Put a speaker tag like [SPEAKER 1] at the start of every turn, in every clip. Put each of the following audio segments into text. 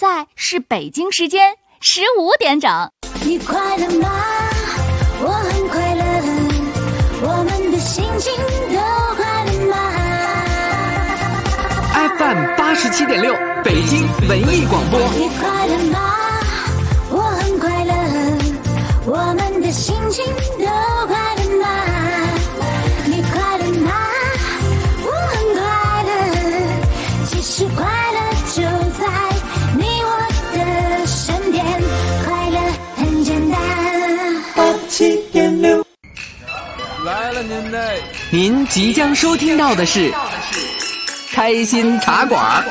[SPEAKER 1] 在是北京时间15点整。
[SPEAKER 2] 你快乐吗？我很快乐，我们的心情都快乐吗？
[SPEAKER 3] FM 87.6北京文艺广播。
[SPEAKER 2] 你快乐吗？我很快乐，我们的心情都快乐吗？你快乐吗？我很快乐，其实快乐就在你我的身边，快乐很简单。87.6
[SPEAKER 4] 来了您嘞！
[SPEAKER 3] 您即将收听到的是开心茶馆。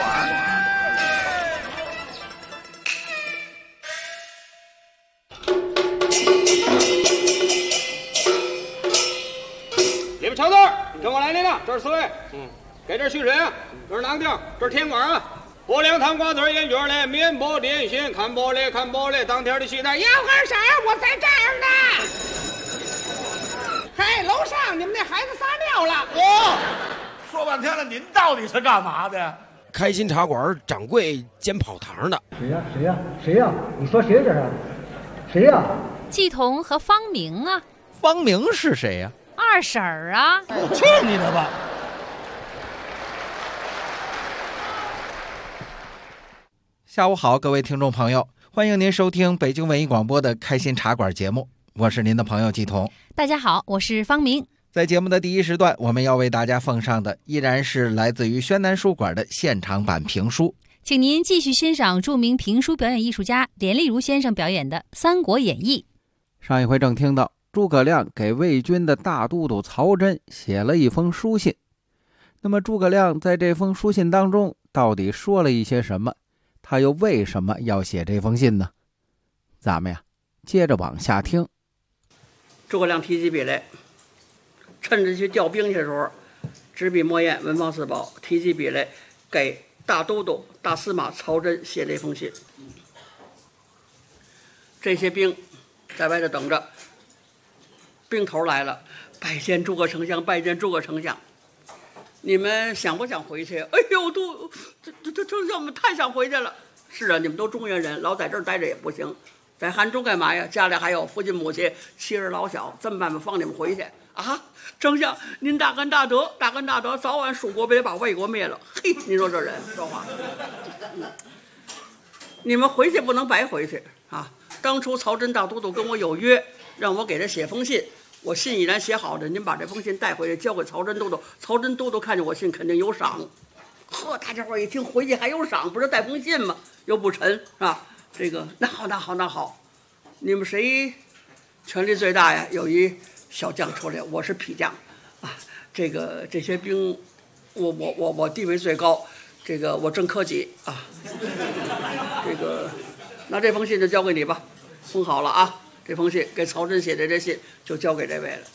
[SPEAKER 4] 里边瞧字，跟我来领了，这是4位。给这蓄水啊，这是囊丁，这是甜管啊。拨凉糖瓜子眼卷嘞，面包点心，看玻璃看玻璃，当天的西单要干啥？我在这儿呢。嘿，楼上你们那孩子撒尿了。
[SPEAKER 5] 说半天了，您到底是干嘛的？
[SPEAKER 6] 开心茶馆掌柜兼跑堂的。
[SPEAKER 7] 谁呀？你说谁这是？谁呀？
[SPEAKER 8] 季彤和方明啊。
[SPEAKER 9] 方明是谁呀？
[SPEAKER 8] 二婶儿啊。
[SPEAKER 5] 去你的吧！
[SPEAKER 9] 下午好，各位听众朋友，欢迎您收听北京文艺广播的开心茶馆节目，我是您的朋友季彤。
[SPEAKER 8] 大家好，我是方明。
[SPEAKER 9] 在节目的第一时段，我们要为大家奉上的依然是来自于宣南书馆的现场版评书，
[SPEAKER 8] 请您继续欣赏著名评书表演艺术家连丽如先生表演的《三国演义》。
[SPEAKER 9] 上一回正听到诸葛亮给魏军的大都督曹真写了一封书信，那么诸葛亮在这封书信当中到底说了一些什么？他又为什么要写这封信呢？咱们呀，接着往下听。
[SPEAKER 10] 诸葛亮提起笔来，趁着去调兵去的时候，执笔墨砚，文房四宝，提起笔来，给大都督、大司马曹真写了一封信。这些兵在外头等着，兵头来了，拜见诸葛丞相，拜见诸葛丞相。你们想不想回去？哎呦，这丞相，我们太想回去了。是啊，你们都中原人，老在这儿待着也不行，在汉中干嘛呀？家里还有父亲母亲，妻儿老小，这么办吧，放你们回去啊！丞相，您大恩大德，大恩大德，早晚蜀国别把魏国灭了。嘿，您说这人说话，你们回去不能白回去啊！当初曹真大都督跟我有约，让我给他写封信。我信已然写好的，您把这封信带回去，交给曹真都督。曹真都督看见我信，肯定有赏。呵，大家伙一听，回去还有赏，不是带封信吗？又不沉，是吧？这个，那好，你们谁权力最大呀？有一小将出来，我是痞将，啊，这些兵，我地位最高，这个我正科级啊。这个，那这封信就交给你吧，封好了啊。这封信给曹真写的，这信就交给这位了。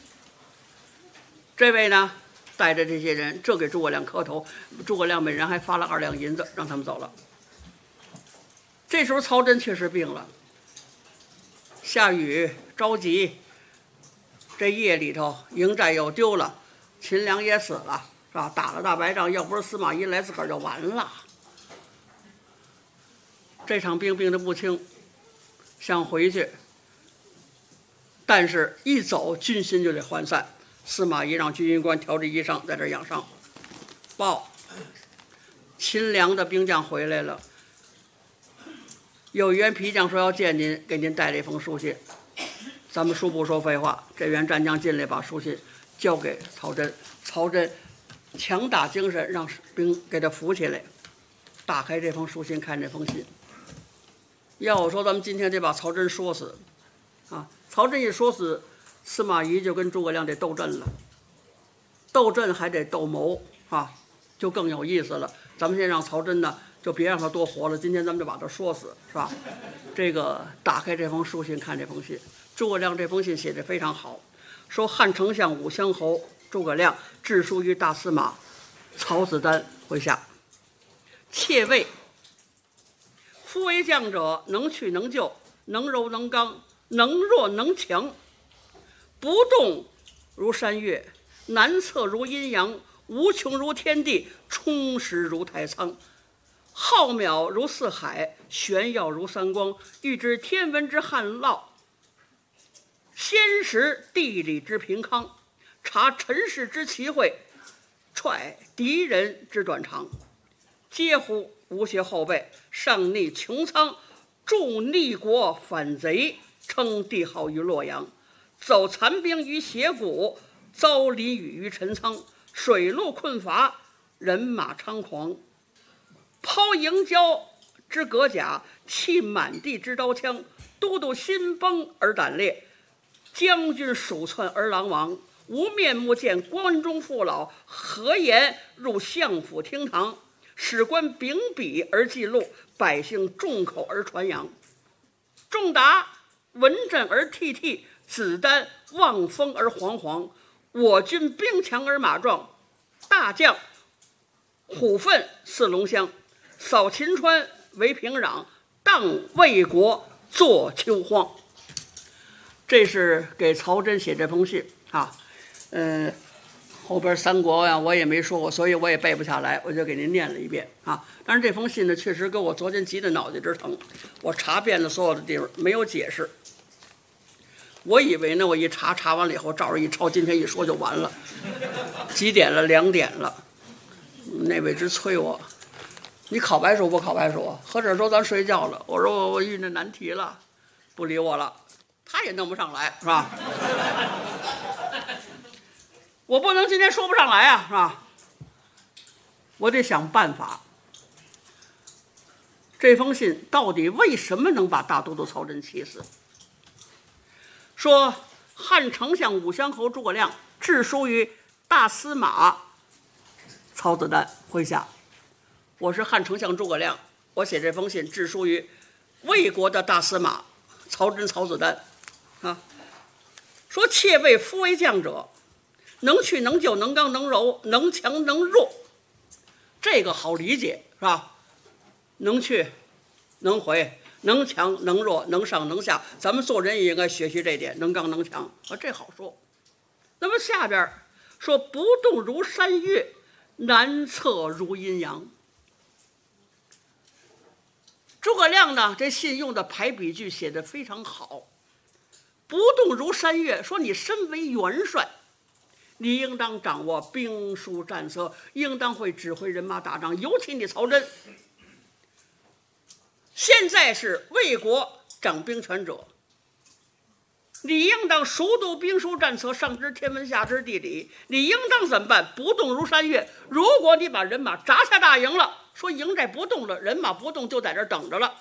[SPEAKER 10] 这位呢，带着这些人，这给诸葛亮磕头。诸葛亮每人还发了2两银子，让他们走了。这时候曹真确实病了，下雨着急，这夜里头营寨又丢了，秦良也死了，是吧？打了大白仗，要不是司马懿来，自个儿就完了。这场病病得不轻，想回去。但是一走军心就得涣散，司马懿让军医官调制衣裳，在这养伤。报，秦良的兵将回来了，有一员皮将说要见您，给您带了一封书信。咱们书不说废话，这员战将进来把书信交给曹真，曹真强打精神，让兵给他扶起来，打开这封书信，看这封信。要我说，咱们今天得把曹真说死啊！曹真一说死，司马懿就跟诸葛亮得斗阵了，斗阵还得斗谋啊，就更有意思了。咱们先让曹真呢，就别让他多活了，今天咱们就把他说死，是吧？这个打开这封书信，看这封信，诸葛亮这封信写得非常好，说汉丞相武乡侯诸葛亮致书于大司马曹子丹麾下，切谓夫为将者，能屈能就，能柔能刚，能弱能强，不动如山岳，难测如阴阳，无穷如天地，充实如太仓。 浩渺如四海，玄耀如三光。欲知天文之旱涝，先识地理之平康。察尘世之奇会，揣敌人之短长。嗟乎吴邪后辈，上逆穹苍，助逆国反贼，称帝号于洛阳。走残兵于斜谷，遭淋雨于陈仓。水陆困乏，人马猖狂。抛营郊之革甲，弃满地之刀枪。都督心崩而胆裂，将军鼠窜而狼亡。无面目见关中父老，何言入相府厅堂？史官秉笔而记录，百姓众口而传扬。仲达文振而惕惕，子丹望风而惶惶。我军兵强而马壮，大将虎奋似龙骧。扫秦川为平壤，荡魏国作秋荒。这是给曹真写这封信啊。后边三国呀我也没说过，所以我也背不下来，我就给您念了一遍啊。但是这封信呢，确实给我昨天急得脑袋直疼。我查遍了所有的地方，没有解释。我以为呢，我一查完了以后，照着一抄，今天一说就完了。几点了？2点了。那位直催我，你考白书不考白书？合着说咱睡觉了。我说我遇那难题了，不理我了。他也弄不上来，是吧？我不能今天说不上来啊，是吧？我得想办法。这封信到底为什么能把大都督曹真气死？说汉丞相武乡侯诸葛亮致书于大司马曹子丹麾下。我是汉丞相诸葛亮，我写这封信致书于魏国的大司马曹真曹子丹啊，说妾为夫为将者，能去能救能刚能柔能强能弱，这个好理解是吧？能去能回能强能弱能上能下，咱们做人也应该学习这点，能刚能强啊，这好说。那么下边说不动如山岳，难测如阴阳。诸葛亮呢，这信用的排比句写得非常好。不动如山岳，说你身为元帅，你应当掌握兵书战策，应当会指挥人马打仗，尤其你曹真现在是魏国掌兵权者，你应当熟读兵书战策，上知天文下知地理，你应当怎么办？不动如山岳。如果你把人马扎下大营了，说营寨不动了，人马不动，就在这儿等着了，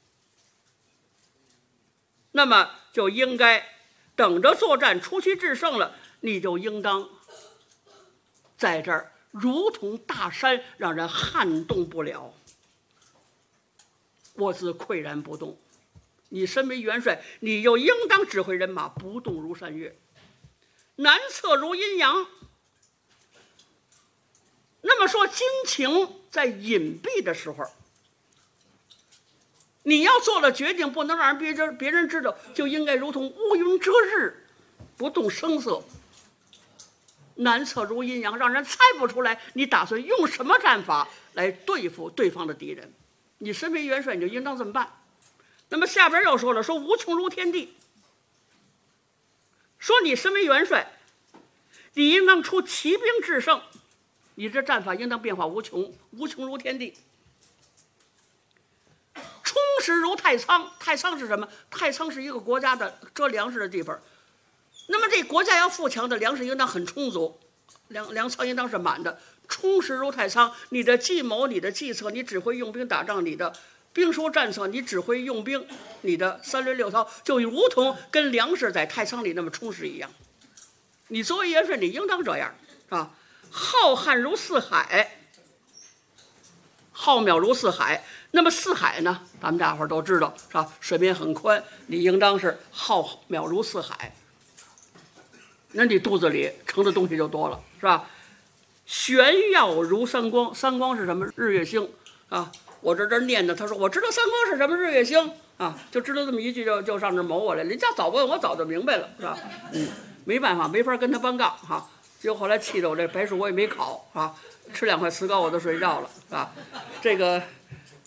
[SPEAKER 10] 那么就应该等着作战，出奇制胜了，你就应当在这儿如同大山，让人撼动不了。我自岿然不动。你身为元帅，你又应当指挥人马不动如山岳，难测如阴阳。那么说军情在隐蔽的时候，你要做了决定，不能让别人知道，就应该如同乌云遮日，不动声色。难测如阴阳，让人猜不出来你打算用什么战法来对付对方的敌人。你身为元帅，你就应当这么办。那么下边又说了，说无穷如天地，说你身为元帅，你应当出奇兵制胜，你这战法应当变化无穷，无穷如天地。充实如太仓，太仓是什么？太仓是一个国家的遮粮食的地方。那么这国家要富强的，粮食应当很充足，粮仓应当是满的。充实如太仓，你的计谋，你的计策，你指挥用兵打仗，你的兵书战策，你指挥用兵，你的3轮6操，就如同跟粮食在太仓里那么充实一样。你作为元帅，你应当这样啊！浩瀚如四海，浩渺如四海。那么四海呢，咱们大伙儿都知道是吧？水面很宽，你应当是浩渺如四海。那你肚子里盛的东西就多了，是吧？玄耀如三光，三光是什么？日月星啊！我这念的，他说我知道三光是什么，日月星啊，就知道这么一句就上这谋我来。人家早问我早就明白了，是吧？没办法，没法跟他搬杠哈。结果后来气得我这白书我也没考啊，吃2块瓷糕我都睡觉了，是吧？这个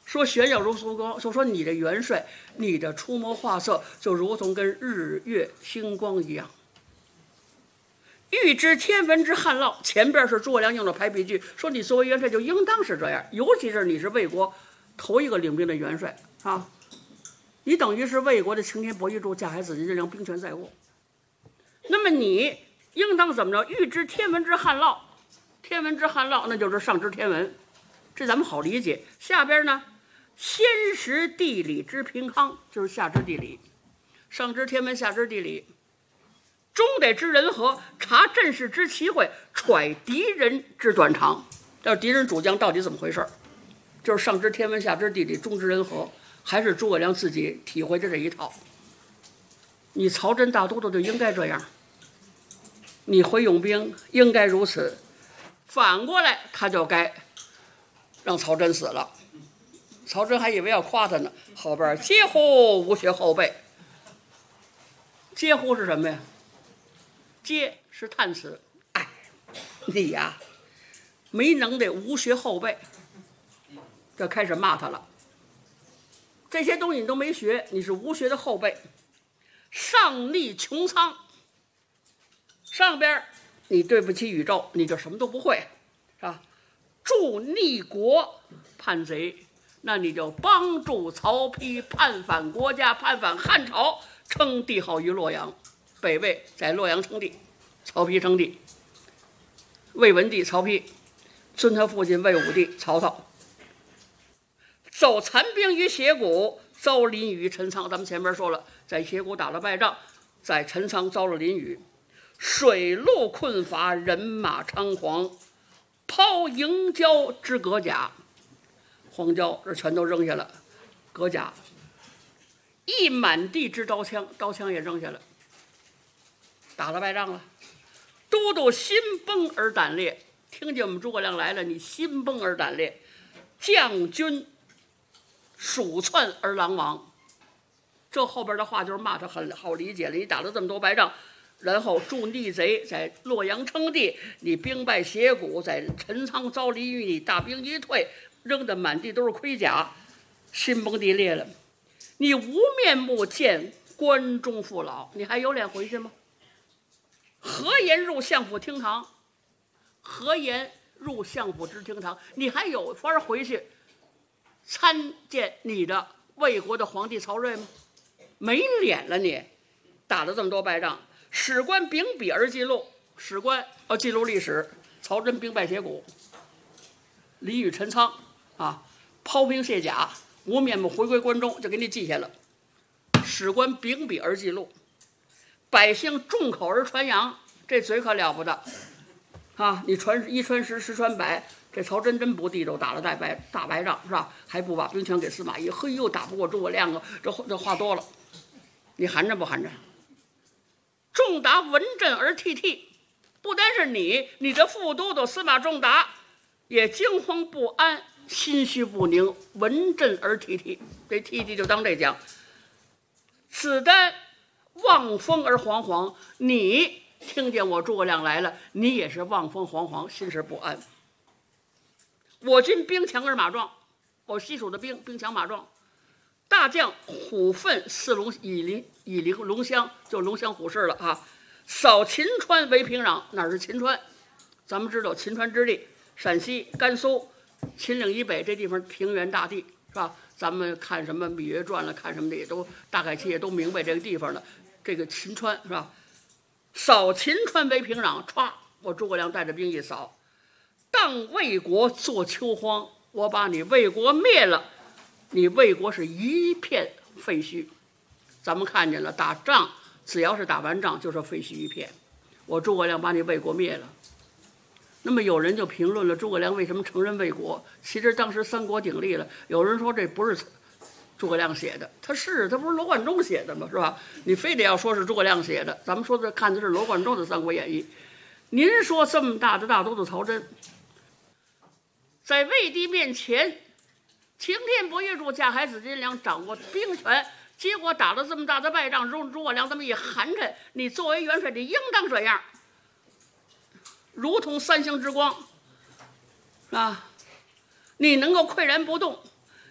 [SPEAKER 10] 说玄耀如松光，说你的元帅，你的出谋划策就如同跟日月星光一样。欲知天文之旱涝，前边是诸葛亮用的排比句，说你作为元帅就应当是这样，尤其是你是魏国头一个领兵的元帅啊，你等于是魏国的擎天博玉柱，架海子金，这兵权在握。那么你应当怎么着？欲知天文之旱涝，天文之旱涝，那就是上知天文，这咱们好理解。下边呢，先识地理之平康，就是下知地理，上知天文，下知地理。终得知人和，察阵势之奇会，揣敌人之短长。要是敌人主将到底怎么回事，就是上知天文，下知地理，中知人和，还是诸葛亮自己体会着这一套。你曹真大都督就应该这样，你回勇兵应该如此，反过来他就该让曹真死了。曹真还以为要夸他呢，后边嗟乎无学后辈。嗟乎是什么呀？嗟是叹词，哎，你呀，没能耐，无学后辈，这开始骂他了。这些东西你都没学，你是无学的后辈。上逆穹苍，上边你对不起宇宙，你就什么都不会，是吧？助逆国叛贼，那你就帮助曹丕叛反国家，叛反汉朝，称帝号于洛阳。北魏在洛阳称帝，曹丕称帝，魏文帝曹丕，尊他父亲魏武帝曹操。走残兵于斜谷，遭淋雨陈仓。咱们前面说了，在斜谷打了败仗，在陈仓遭了淋雨，水陆困乏，人马猖狂，抛营胶之革甲，黄胶这全都扔下了，革甲，一满地之刀枪，刀枪也扔下了。打了败仗了，都督心崩而胆裂。听见我们诸葛亮来了，你心崩而胆裂。将军鼠窜而狼亡。这后边的话就是骂他，很好理解了。你打了这么多败仗，然后助逆贼，在洛阳称帝，你兵败斜谷，在陈仓遭淋雨，你大兵一退，扔得满地都是盔甲，心崩地裂了。你无面目见关中父老，你还有脸回去吗？何言入相府厅堂？何言入相府之厅堂？你还有法回去参见你的魏国的皇帝曹睿吗？没脸了你！打了这么多败仗，史官秉笔而记录，史官要记录历史。曹真兵败斜谷，淋雨陈仓啊，抛兵卸甲，无面目回归关中，就给你记下了。史官秉笔而记录。百姓众口而传扬，这嘴可了不得啊！你传一传十，十传百，这曹真真不地道，打了大败仗是吧？还不把兵权给司马懿，嘿呦，打不过诸葛亮啊！这话多了，你含着不含着？仲达闻震而涕涕，不单是你的副都督司马仲达也惊慌不安，心绪不宁，闻震而涕涕。这涕涕就当这讲，此单望风而惶惶，你听见我诸葛亮来了，你也是望风惶惶，心事不安。我军兵强而马壮，我西蜀的兵强马壮。大将虎奋四龙以临龙乡，就龙乡虎市了啊！扫秦川为平壤，哪是秦川？咱们知道秦川之地，陕西、甘肃、秦岭以北这地方平原大地是吧？咱们看什么《芈月传》了，看什么的也都大概也都明白这个地方了。这个秦川是吧？扫秦川为平壤，歘，我诸葛亮带着兵一扫，当魏国作秋荒，我把你魏国灭了，你魏国是一片废墟。咱们看见了，打仗只要是打完仗就是废墟一片，我诸葛亮把你魏国灭了。那么有人就评论了诸葛亮为什么承认魏国，其实当时三国鼎立了，有人说这不是诸葛亮写的，他不是罗贯中写的吗？是吧？你非得要说是诸葛亮写的，咱们说的看的是罗贯中的《三国演义》。您说这么大的大都督曹真，在魏帝面前，擎天博玉柱，架海子金梁，掌握兵权，结果打了这么大的败仗，诸葛亮这么一寒碜，你作为元帅，你应当这样，如同三星之光，啊，你能够岿然不动。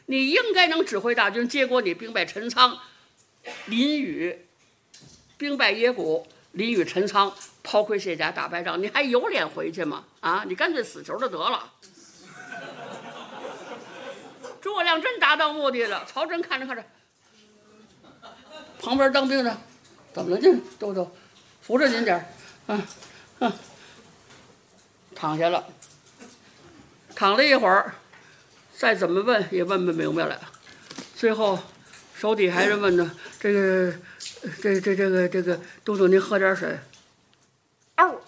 [SPEAKER 10] 你应该能指挥大军，结果你兵败陈仓、临榆，兵败野谷、临榆、陈仓，炮溃卸甲，打败仗，你还有脸回去吗？啊，你干脆死球就得了。诸葛亮真达到目的了。曹真看着看着，旁边当兵的，怎么了？这都扶着您点儿，躺下了。躺了一会儿，再怎么问也问不明白了。最后，手底还是问呢，这个，都您喝点水。嗷！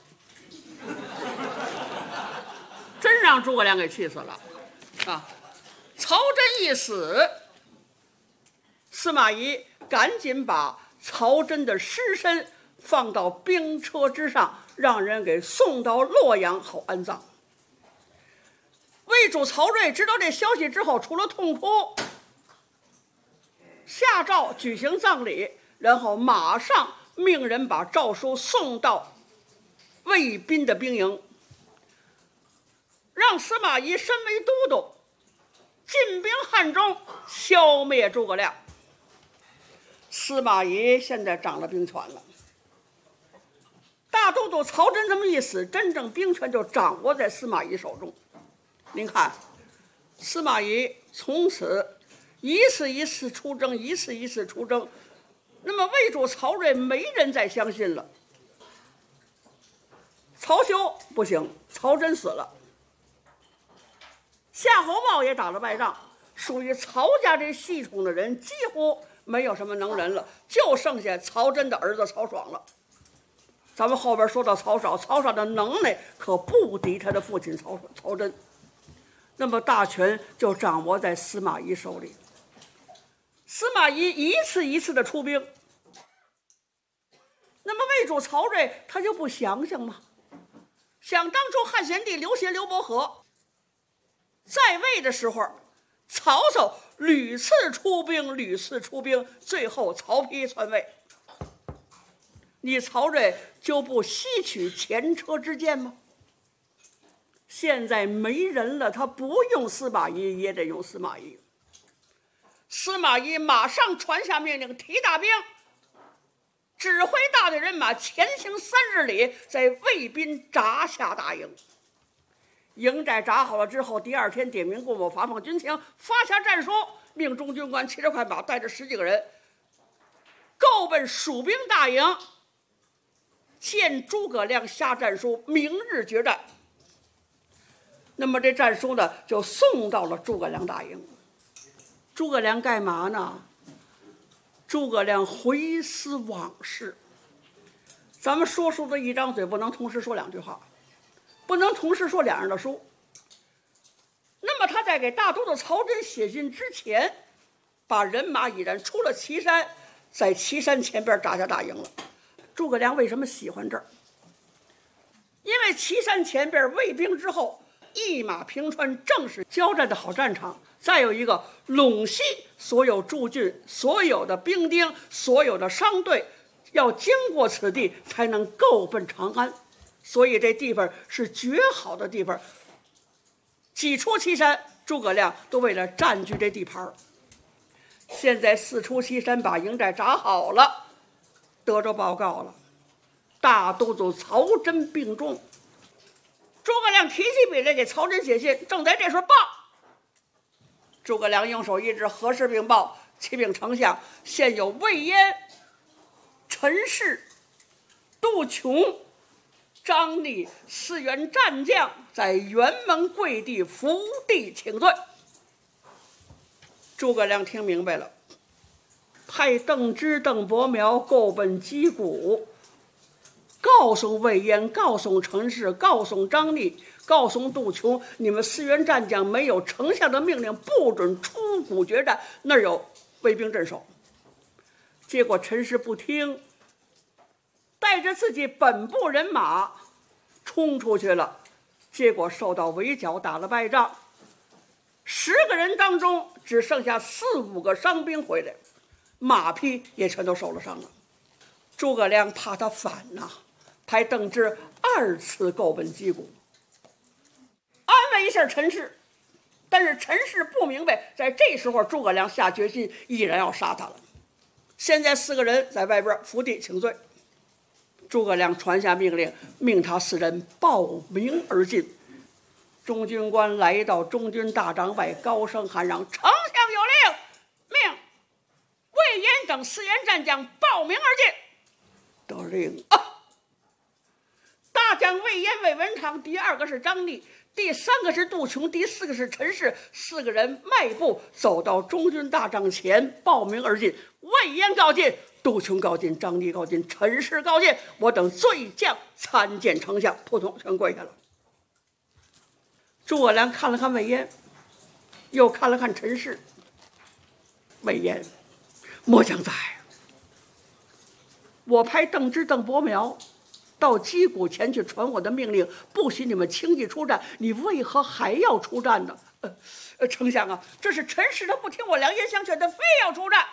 [SPEAKER 10] 真让诸葛亮给气死了，啊！曹真一死，司马懿赶紧把曹真的尸身放到兵车之上，让人给送到洛阳好安葬。魏主曹睿知道这消息之后，除了痛哭，下诏举行葬礼，然后马上命人把诏书送到魏斌的兵营，让司马懿身为都督，进兵汉中，消灭诸葛亮。司马懿现在掌了兵权了，大都督曹真这么一死，真正兵权就掌握在司马懿手中。您看，司马懿从此一次一次出征，一次一次出征，那么魏主曹睿没人再相信了。曹休不行，曹真死了，夏侯茂也打了败仗，属于曹家这系统的人几乎没有什么能人了，就剩下曹真的儿子曹爽了。咱们后边说到曹爽，曹爽的能耐可不敌他的父亲曹真，那么大权就掌握在司马懿手里。司马懿一次一次的出兵，那么魏主曹睿他就不想想吗？想当初汉献帝刘协、刘伯和在位的时候，曹操屡次出兵，最后曹丕篡位，你曹睿就不吸取前车之鉴吗？现在没人了，他不用司马懿也得用司马懿。司马懿马上传下命令，提大兵，指挥大队人马前行30里，在魏滨扎下大营。营寨扎好了之后，第二天点名过目，发放军情，发下战书，命中军官骑着快马，带着10几个人，够奔蜀兵大营，见诸葛亮下战书，明日决战。那么这战书呢，就送到了诸葛亮大营。诸葛亮干嘛呢？诸葛亮回思往事。咱们说书的一张嘴不能同时说2句话，不能同时说2样的书。那么他在给大都督曹真写信之前，把人马已然出了岐山，在岐山前边扎下大营了。诸葛亮为什么喜欢这儿？因为岐山前边魏兵之后，一马平川，正是交战的好战场。再有一个，陇西所有驻军、所有的兵丁、所有的商队要经过此地才能够奔长安，所以这地方是绝好的地方。几出岐山，诸葛亮都为了占据这地盘。现在4出岐山，把营寨扎好了，得着报告了，大都督曹真病重。诸葛亮提起笔来给曹真写信，正在这时候报。诸葛亮用手一指，何事禀报？启禀丞相，现有魏延、陈氏、杜琼、张力4员战将在辕门跪地伏地请罪。诸葛亮听明白了，派邓芝、邓伯苗够奔击鼓，告诉魏延，告诉陈氏，告诉张力，告诉杜琼，你们4员战将没有丞相的命令，不准出谷决战，那儿有魏兵镇守。结果陈氏不听，带着自己本部人马冲出去了，结果受到围剿，打了败仗。10个人当中只剩下4、5个伤兵回来，马匹也全都受了伤了。诸葛亮怕他反呐，派邓芝2次够奔击鼓，安慰一下陈氏。 但是陈氏不明白，在这时候诸葛亮下决心，毅然要杀他了。现在4个人在外边伏地请罪，诸葛亮传下命令，命他4人报名而进。中军官来到中军大帐外，高声喊嚷：“丞相有令，命魏延等4员战将报名而进。”得令啊！大将魏延、魏文长，第2个是张逆，第3个是杜琼，第4个是陈氏，4个人迈步走到中军大帐前，报名而进。魏延告进，杜琼告进，张逆告进，陈氏告进，我等罪将参见丞相，扑通全跪下了。诸葛亮看了看魏延，又看了看陈氏。魏延，末将在，我派邓芝、邓伯苗到击鼓前去传我的命令，不许你们轻易出战，你为何还要出战呢？丞相啊，这是陈氏他不听我良言相劝，他非要出战。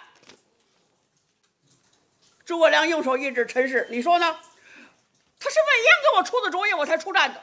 [SPEAKER 10] 诸葛亮用手一指陈氏，你说呢？他是魏延给我出的主意，我才出战的。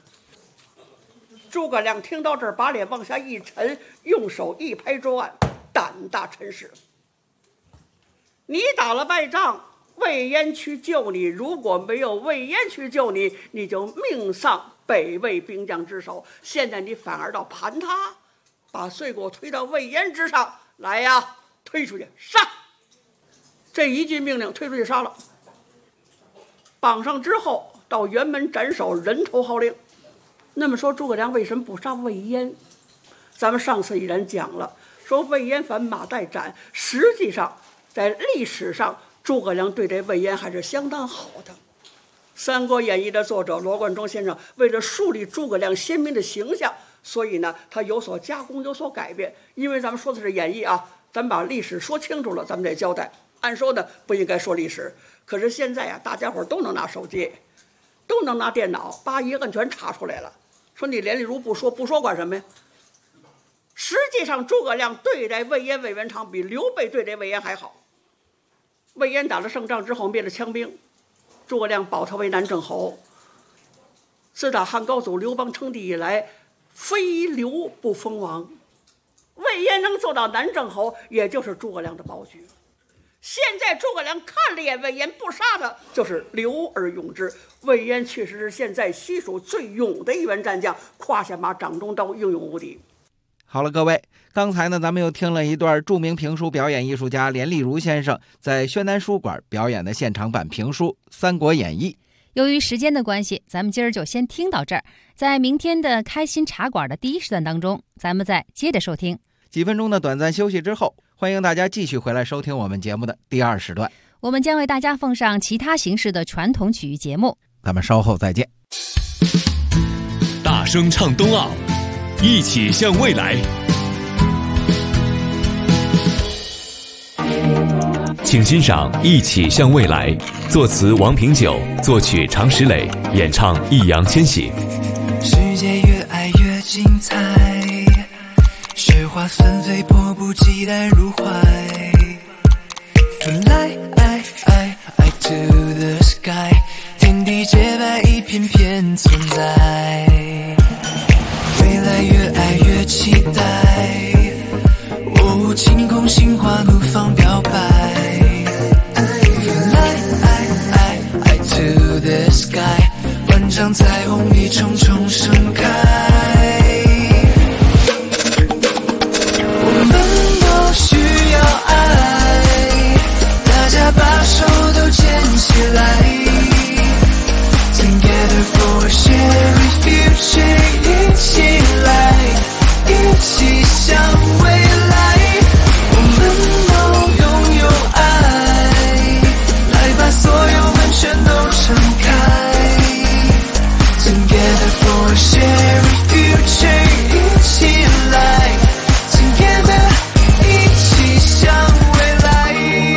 [SPEAKER 10] 诸葛亮听到这儿，把脸往下一沉，用手一拍桌案：“胆大陈氏，你打了败仗，魏延去救你，如果没有魏延去救你，你就命丧北魏兵将之手。现在你反而到盘他，把罪过推到魏延之上来呀！推出去杀！”这一句命令推出去杀了。绑上之后，到辕门斩首，人头号令。那么说诸葛亮为什么不杀魏延？咱们上次已然讲了，说魏延反马岱斩，实际上在历史上诸葛亮对这魏延还是相当好的。《三国演义》的作者罗贯中先生为了树立诸葛亮鲜明的形象，所以呢他有所加工，有所改变。因为咱们说的是演义啊，咱们把历史说清楚了，咱们得交代。按说呢不应该说历史，可是现在啊，大家伙都能拿手机，都能拿电脑，叭一摁全查出来了。说你连例如不说管什么呀？实际上诸葛亮对待魏延、魏文长比刘备对待魏延还好。魏延打了胜仗之后灭了羌兵，诸葛亮保他为南郑侯。自打汉高祖刘邦称帝以来，非刘不封王。魏延能做到南郑侯，也就是诸葛亮的宝举。现在诸葛亮看了眼魏延，不杀他，就是留而用之。魏延确实是现在西蜀最勇的一员战将，胯下马，掌中刀，英勇无敌。
[SPEAKER 9] 好了，各位，刚才呢，咱们又听了一段著名评书表演艺术家连丽如先生在宣南书馆表演的现场版评书《三国演义》。
[SPEAKER 8] 由于时间的关系，咱们今儿就先听到这儿。在明天的开心茶馆的第1时段当中，咱们再接着收听。
[SPEAKER 9] 几分钟的短暂休息之后，欢迎大家继续回来收听我们节目的第2时段。
[SPEAKER 8] 我们将为大家奉上其他形式的传统曲艺节目，
[SPEAKER 9] 咱们稍后再见。
[SPEAKER 11] 大声唱冬奥，一起向未来。请欣赏《一起向未来》，作词王平久，作曲常石磊，演唱易烊千玺。
[SPEAKER 12] 世界越爱越精彩，雪花纷飞，迫不及待入怀。Fly to the sky， 天地洁白，一片片存在。未来越爱越期待，晴空心花怒放表白。Fly to the sky， 万丈彩虹一重重盛开。我们都需要爱，大家把手都牵起来。Together for a shared future， 一起来，一起向未来。我们都拥有爱，来把所有门全都敞开。Together for a shared future， 一起来 ，Together 一起向未来。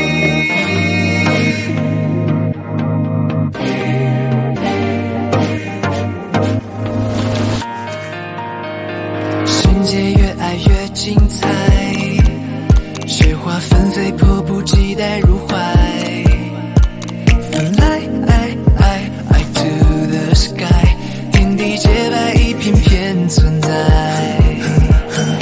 [SPEAKER 12] 世界越爱越精彩，雪花纷飞，迫不及待入怀。Fly to the sky， 天地洁白，一片片存在。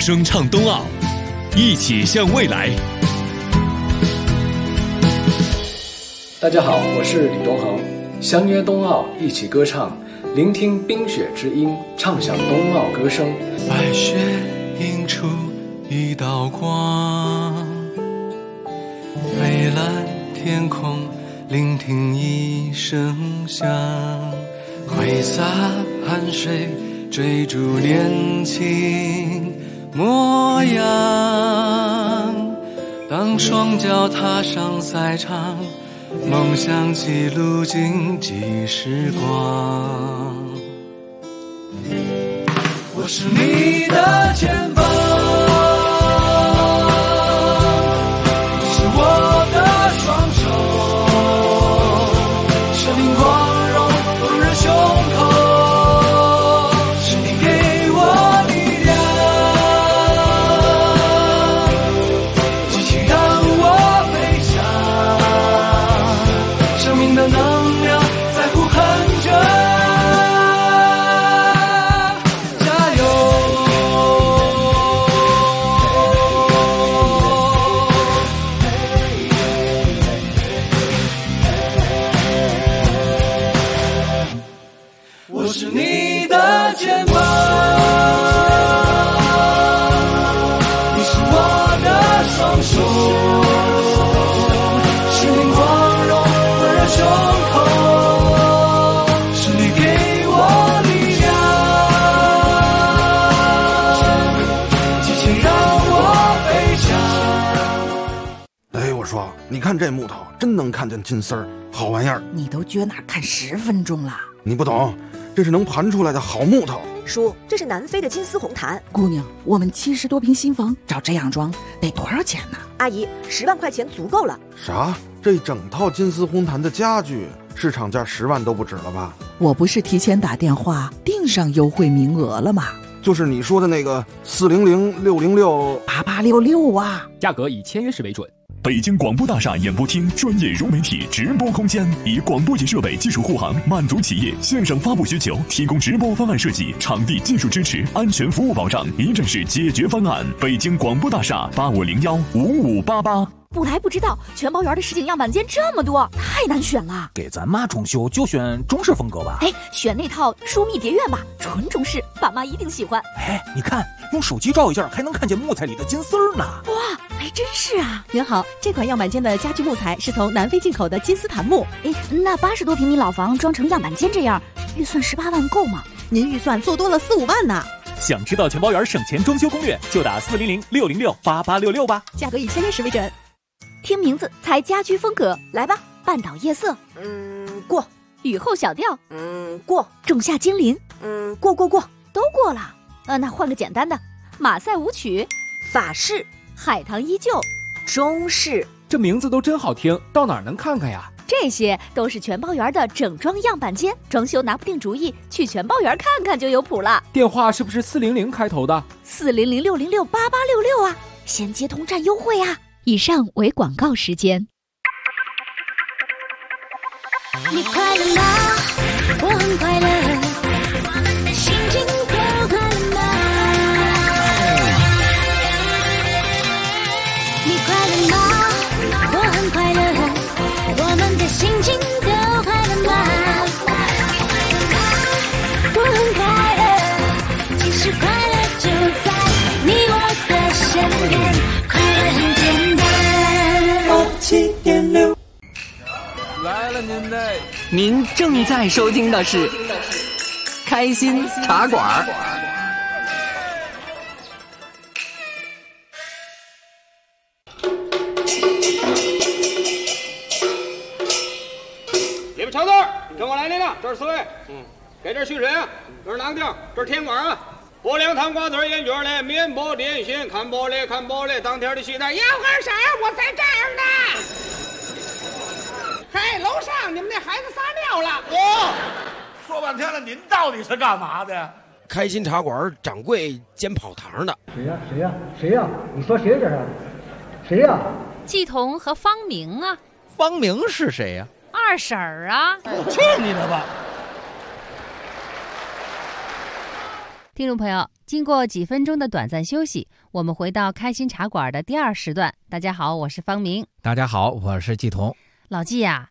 [SPEAKER 11] 声唱冬奥，一起向未来。
[SPEAKER 13] 大家好，我是李东恒，相约冬奥，一起歌唱，聆听冰雪之音，唱响冬奥歌声。
[SPEAKER 12] 白雪映出一道光，蔚蓝天空聆听一声响，挥洒汗水追逐年轻模样。当双脚踏上赛场，梦想记录竞技时光。我是你的前方，你是我的双手，生命光荣温热胸口，是你给我力量，激情让我飞翔，生命的能量在呼喊着。我是你的肩膀，你是我的双手，生命光荣温热胸口，是你给我力量，激情让我飞翔。
[SPEAKER 14] 哎，我说，你看这木头，真能看见金丝儿，好玩意儿。
[SPEAKER 15] 你都撅哪看10分钟了？
[SPEAKER 14] 你不懂，这是能盘出来的好木头。
[SPEAKER 16] 叔，这是南非的金丝红檀。
[SPEAKER 15] 姑娘，我们70多平新房，照这样装得多少钱呢？
[SPEAKER 16] 阿姨，10万块钱足够了。
[SPEAKER 14] 啥？这整套金丝红檀的家具，市场价10万都不止了吧？
[SPEAKER 15] 我不是提前打电话订上优惠名额了吗？
[SPEAKER 14] 就是你说的那个400-606-8866
[SPEAKER 15] 啊，
[SPEAKER 17] 价格以签约时为准。
[SPEAKER 11] 北京广播大厦演播厅专业融媒体直播空间，以广播级设备技术护航，满足企业线上发布需求，提供直播方案设计、场地技术支持、安全服务保障，一站式解决方案。北京广播大厦8501-5588。
[SPEAKER 1] 不来不知道，全包园的实景样板间这么多，太难选了。
[SPEAKER 17] 给咱妈装修就选中式风格吧。
[SPEAKER 1] 哎，选那套疏密蝶院吧，纯中式，爸妈一定喜欢。
[SPEAKER 17] 哎，你看，用手机照一下，还能看见木材里的金丝儿呢。
[SPEAKER 1] 哇，还真是啊！
[SPEAKER 18] 您好，这款样板间的家具木材是从南非进口的金丝檀木。
[SPEAKER 1] 哎，那80多平米老房装成样板间这样，预算18万够吗？
[SPEAKER 18] 您预算做多了4-5万呢。
[SPEAKER 17] 想知道全包园省钱装修攻略，就打400-606-8866吧。
[SPEAKER 18] 价格以签约时为准。
[SPEAKER 1] 听名字猜家居风格，来吧。半岛夜色，
[SPEAKER 16] 过。
[SPEAKER 1] 雨后小调，
[SPEAKER 16] 过。
[SPEAKER 1] 仲夏精灵，
[SPEAKER 16] 过，
[SPEAKER 1] 都过了。那换个简单的，马赛舞曲，
[SPEAKER 16] 法式，
[SPEAKER 1] 海棠依旧，
[SPEAKER 16] 中式。
[SPEAKER 17] 这名字都真好听，到哪儿能看看呀？
[SPEAKER 1] 这些都是全包园的整装样板间，装修拿不定主意，去全包园看看就有谱了。
[SPEAKER 17] 电话是不是400开头的
[SPEAKER 1] ？400-606-8866啊，先接通占优惠啊！以上为广告时间。
[SPEAKER 2] 你快乐吗？我很快乐，我们的心情都快乐吗？你快乐吗？我很快乐，我们的心情都快乐吗？我很快乐，其实快乐就在你我的身边，快乐很简单。7.6
[SPEAKER 3] 来了您正在收听的是开心茶馆。
[SPEAKER 4] 你们瞧字，跟我来领领，这是4位。给这续水啊，这是囊丁，这是甜管啊。薄凉汤、瓜子、烟卷嘞，面包、点心，看玻璃，当天的西单，要干啥？我在这儿呢。嘿，楼上你们那孩子撒尿了。
[SPEAKER 5] 说半天了，您到底是干嘛的？
[SPEAKER 6] 开心茶馆掌柜兼跑堂的。
[SPEAKER 7] 谁呀？你说谁这是？谁呀？
[SPEAKER 8] 季彤和方明啊。
[SPEAKER 9] 方明是谁呀？
[SPEAKER 8] 二婶儿啊。
[SPEAKER 5] 去你的吧！
[SPEAKER 8] 听众朋友，经过几分钟的短暂休息，我们回到开心茶馆的第2时段。大家好，我是方明。
[SPEAKER 9] 大家好，我是季彤。
[SPEAKER 8] 老季呀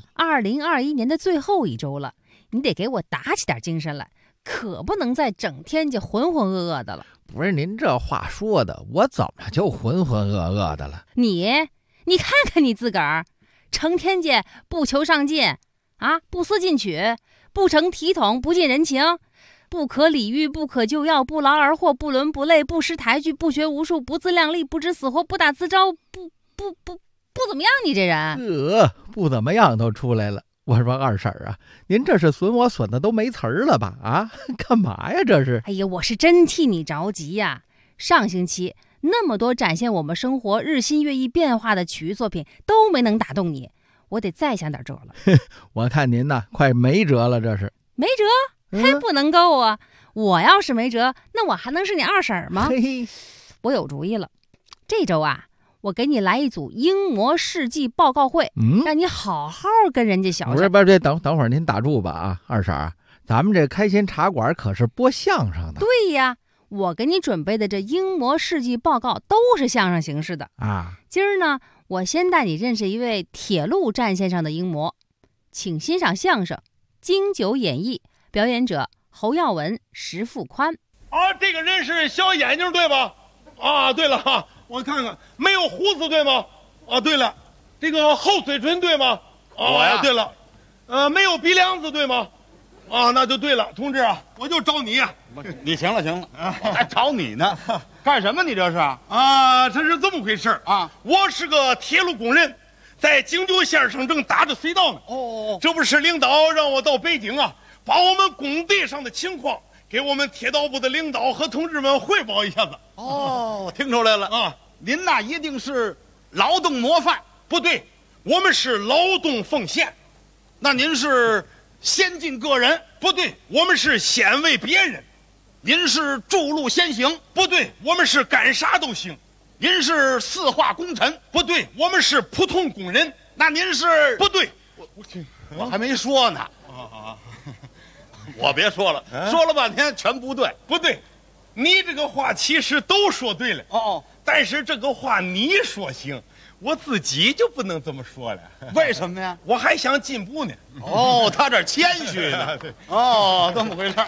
[SPEAKER 8] ，2021年的最后一周了，你得给我打起点精神来，可不能再整天就浑浑噩噩的了。
[SPEAKER 9] 不是您这话说的，我怎么就浑浑噩噩的了？
[SPEAKER 8] 你看看你自个儿，成天间不求上进啊，不思进取，不成体统，不近人情，不可理喻，不可救药，不劳而获，不伦不类，不识抬举，不学无术，不自量力，不知死活，不打自招，不怎么样，你这人
[SPEAKER 9] 不怎么样都出来了。我说二婶啊，您这是损我损的都没词儿了吧？啊，干嘛呀这是？
[SPEAKER 8] 哎呀，我是真替你着急呀！上星期那么多展现我们生活日新月异变化的曲艺作品都没能打动你，我得再想点辙了。
[SPEAKER 9] 我看您呐，快没辙了，这是
[SPEAKER 8] 没辙，还不能够啊！我要是没辙，那我还能是你二婶吗？我有主意了，这周啊，我给你来一组英模事迹报告会，让你好好跟人家学学。
[SPEAKER 9] 不是，等会儿您打住吧啊，二婶啊，咱们这开心茶馆可是播相声的。
[SPEAKER 8] 对呀，我给你准备的这英模事迹报告都是相声形式的
[SPEAKER 9] 啊。
[SPEAKER 8] 今儿呢，我先带你认识一位铁路战线上的英模，请欣赏相声《京九演绎》，表演者侯耀文、石富宽。
[SPEAKER 5] 啊，这个人是小眼睛对吧？啊，对了哈，我看看，没有胡子对吗？啊，对了，这个厚嘴唇对吗？啊，对了，没有鼻梁子对吗？啊，那就对了，同志啊，我就找你呀。
[SPEAKER 19] 你行了，我还找你呢，干什么？你这是
[SPEAKER 5] 啊？这是这么回事啊？我是个铁路工人，在京九线上正打着隧道呢。这不是领导让我到北京啊，把我们工地上的情况给我们铁道部的领导和同志们汇报一下子。
[SPEAKER 19] 我听出来了啊，您那一定是劳动模范。
[SPEAKER 5] 不对，我们是劳动奉献。
[SPEAKER 19] 那您是先进个人？
[SPEAKER 5] 不对，我们是先为别人。
[SPEAKER 19] 您是筑路先行？
[SPEAKER 5] 不对，我们是干啥都行。
[SPEAKER 19] 您是四化功臣？
[SPEAKER 5] 不对，我们是普通工人。
[SPEAKER 19] 那您是？
[SPEAKER 5] 不对，
[SPEAKER 19] 我还没说呢。我别说了，说了半天全不对。
[SPEAKER 5] 不对，你这个话其实都说对了。但是这个话你说行，我自己就不能这么说了。
[SPEAKER 19] 为什么呀？
[SPEAKER 5] 我还想进步呢。
[SPEAKER 19] 他这谦虚呢。
[SPEAKER 5] 对，
[SPEAKER 19] 这么回事。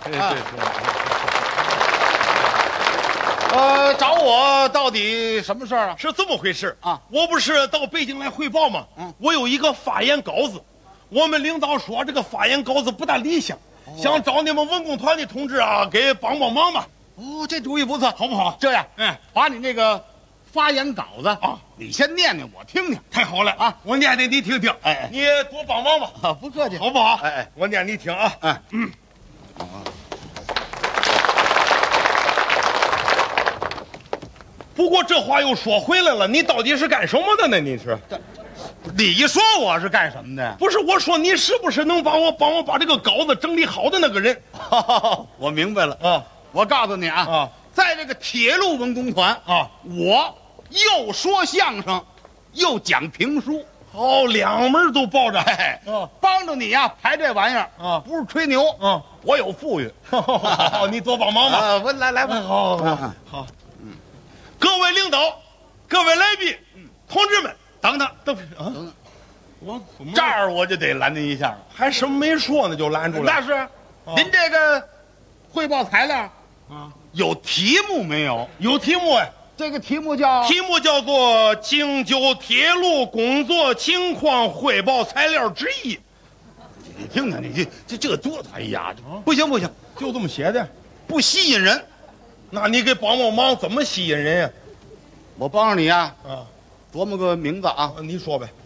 [SPEAKER 19] 找我到底什么事儿啊？
[SPEAKER 5] 是这么回事啊！我不是到北京来汇报吗？我有一个发言稿子，我们领导说这个发言稿子不大理想，想找你们文工团的同志啊，给帮忙吧。
[SPEAKER 19] 这主意不错，
[SPEAKER 5] 好不好？
[SPEAKER 19] 这样，把你那个发言稿子啊，你先念念我听听。
[SPEAKER 5] 太好了啊！我念念你听听。你多帮忙吧。
[SPEAKER 19] 不客气，
[SPEAKER 5] 好不好？我念你听啊。不过这话又说回来了，你到底是干什么的呢？你是？
[SPEAKER 19] 你说我是干什么的？
[SPEAKER 5] 不是，我说你是不是能帮我把这个稿子整理好的那个人？
[SPEAKER 19] 我明白了啊！我告诉你啊，在这个铁路文工团啊，我又说相声，又讲评书，
[SPEAKER 5] 两门都抱着，
[SPEAKER 19] 帮着你呀排这玩意儿啊，不是吹牛啊，我有富裕。
[SPEAKER 5] 你多帮忙吧。
[SPEAKER 19] 我来吧。
[SPEAKER 5] 好。各位领导，各位来宾，同志们，
[SPEAKER 19] 等等，
[SPEAKER 5] 我
[SPEAKER 19] 这儿我就得拦您一下了，
[SPEAKER 5] 还什么没说呢就拦住了。
[SPEAKER 19] 那是，您这个汇报材料有题目没有？
[SPEAKER 5] 有题目哎，
[SPEAKER 19] 这个题目叫
[SPEAKER 5] 做《京九铁路工作情况汇报材料之一》。
[SPEAKER 19] 你听听，你这多，哎呀，不行，
[SPEAKER 5] 就这么写的，
[SPEAKER 19] 不吸引人。
[SPEAKER 5] 那你给帮忙，怎么吸引人呀？
[SPEAKER 19] 我帮着你呀，琢磨个名字啊，
[SPEAKER 5] 你说呗。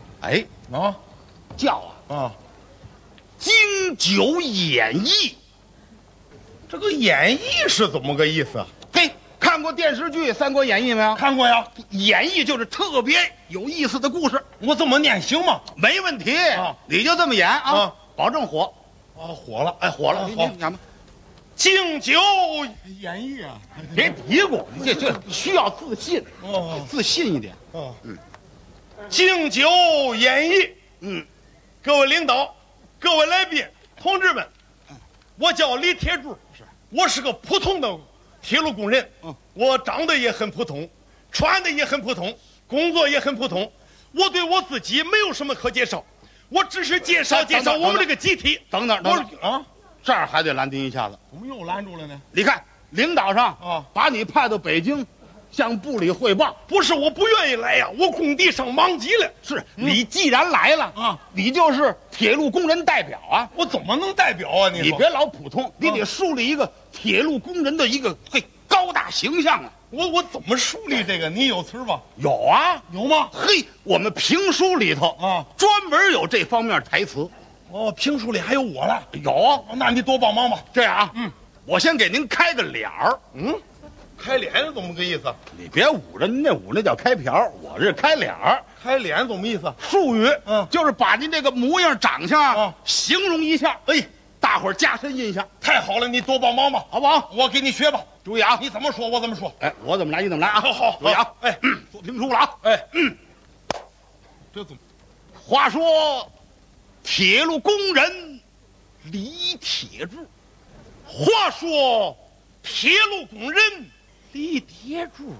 [SPEAKER 19] 叫京九演绎。
[SPEAKER 5] 这个演绎是怎么个意思啊？
[SPEAKER 19] 看过电视剧《三国演义》没有？
[SPEAKER 5] 看过呀。
[SPEAKER 19] 演绎就是特别有意思的故事。
[SPEAKER 5] 我这么念行吗？
[SPEAKER 19] 没问题，你就这么演啊，保证火。
[SPEAKER 5] 火了，
[SPEAKER 19] 火了。你演吧。
[SPEAKER 5] 京九演绎啊，
[SPEAKER 19] 别嘀咕，这需要自信，自信一点。
[SPEAKER 5] 京九演绎，各位领导，各位来宾，同志们，我叫李铁柱， 我是个普通的铁路工人，我长得也很普通，穿的也很普通，工作也很普通。我对我自己没有什么可介绍，我只是介绍我们这个集体。
[SPEAKER 19] 等等啊，这儿还得拦您一下子。
[SPEAKER 5] 怎么又拦住了呢？
[SPEAKER 19] 你看，领导上把你派到北京，向部里汇报。
[SPEAKER 5] 不是我不愿意来呀，我工地上忙极了。
[SPEAKER 19] 是你既然来了啊，你就是铁路工人代表啊。
[SPEAKER 5] 我怎么能代表啊？
[SPEAKER 19] 你别老普通，你得树立一个铁路工人的一个高大形象啊。
[SPEAKER 5] 我怎么树立这个？你有词吧？
[SPEAKER 19] 有啊，
[SPEAKER 5] 有吗？
[SPEAKER 19] 嘿，我们评书里头啊，专门有这方面台词。
[SPEAKER 5] 哦，评书里还有我了？
[SPEAKER 19] 有，
[SPEAKER 5] 那你多帮忙吧。
[SPEAKER 19] 这样啊，我先给您开个脸儿。
[SPEAKER 5] 开脸是怎么个意思？
[SPEAKER 19] 你别捂着，您那捂那叫开瓢，我这开脸儿。
[SPEAKER 5] 开脸怎么意思？
[SPEAKER 19] 术语，就是把您这个模样、长相形容一下，哎，大伙儿加深印象。
[SPEAKER 5] 太好了，你多帮忙吧，好不好？我给你学吧。
[SPEAKER 19] 注意啊，
[SPEAKER 5] 你怎么说我怎么说。
[SPEAKER 19] 哎，我怎么来你怎么来啊？
[SPEAKER 5] 好，
[SPEAKER 19] 注意啊，
[SPEAKER 5] 哎，
[SPEAKER 19] 说评书了啊，
[SPEAKER 5] 哎，这怎么？
[SPEAKER 19] 话说，铁路工人李铁柱。
[SPEAKER 5] 话说，铁路工人
[SPEAKER 19] 李铁柱。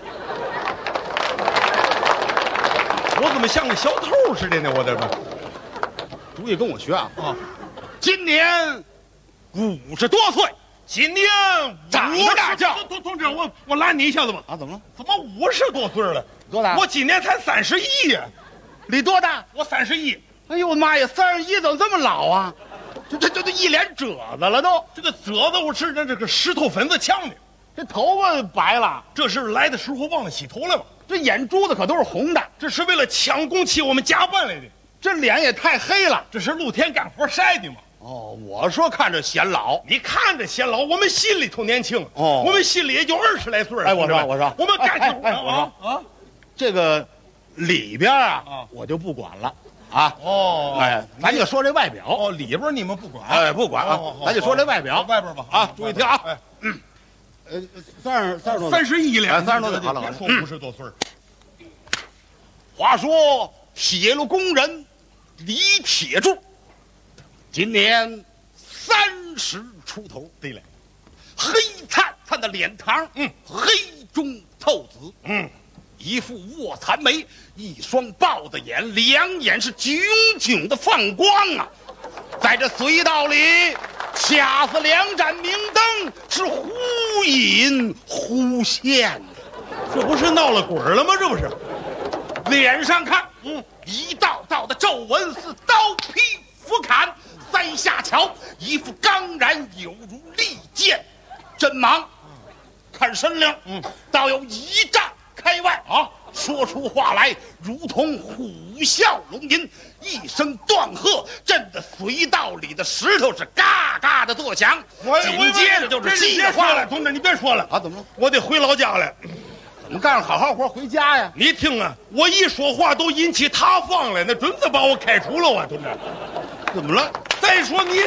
[SPEAKER 5] 我怎么像个小偷似的呢？我这个，
[SPEAKER 19] 注意跟我学啊！今年50多岁。
[SPEAKER 5] 今年
[SPEAKER 19] 长得大叫，
[SPEAKER 5] 同志，我拦你一下子吧。
[SPEAKER 19] 啊，怎么了？
[SPEAKER 5] 怎么50多岁了？
[SPEAKER 19] 多大？
[SPEAKER 5] 我今年才31呀。
[SPEAKER 19] 你多大？
[SPEAKER 5] 我31。
[SPEAKER 19] 哎呦我妈呀，31怎么这么老啊？这一脸褶子了都。
[SPEAKER 5] 这个褶子我是这个石头粉子呛的，
[SPEAKER 19] 这头发白了。
[SPEAKER 5] 这是来的时候忘了洗头了吧？
[SPEAKER 19] 这眼珠子可都是红的，
[SPEAKER 5] 这是为了抢工期我们加班来的。
[SPEAKER 19] 这脸也太黑了，
[SPEAKER 5] 这是露天干活晒的嘛。
[SPEAKER 19] 哦，我说看着显老，
[SPEAKER 5] 你看着显老，我们心里头年轻。
[SPEAKER 19] 哦，
[SPEAKER 5] 我们心里也就20来岁了。
[SPEAKER 19] 哎，我说，
[SPEAKER 5] 我们干起活
[SPEAKER 19] 啊，这个里边啊，我就不管了啊。
[SPEAKER 5] 哦，
[SPEAKER 19] 哎，咱就说这外表。
[SPEAKER 5] 哦，里边你们不管？
[SPEAKER 19] 哎，不管啊，咱就说这外表。
[SPEAKER 5] 外边吧，
[SPEAKER 19] 啊，注意听啊。31
[SPEAKER 5] 了
[SPEAKER 19] ，30多岁，好了，
[SPEAKER 5] 说50多岁。
[SPEAKER 19] 话说铁路工人李铁柱。今年30出头，
[SPEAKER 5] 对了，
[SPEAKER 19] 黑灿灿的脸庞，黑中透紫，一副卧蚕眉，一双豹子眼，两眼是炯炯的放光啊！在这隧道里掐死2盏明灯，是忽隐忽现的，
[SPEAKER 5] 这不是闹了鬼了吗？这不是，
[SPEAKER 19] 脸上看，一道道的皱纹似刀劈斧砍。3下桥，一副刚然有如利剑，真忙。看身量，倒有1丈开外啊！说出话来如同虎啸龙吟，一声断喝，震得隧道里的石头是嘎嘎的作响。紧接着就是计划
[SPEAKER 5] 了，同志，你别说了
[SPEAKER 19] 啊！怎么了？
[SPEAKER 5] 我得回老家了。
[SPEAKER 19] 怎么干上好活回家呀？
[SPEAKER 5] 你听啊，我一说话都引起塌方了，那准得把我开除了啊，同志。
[SPEAKER 19] 怎么了？
[SPEAKER 5] 再说你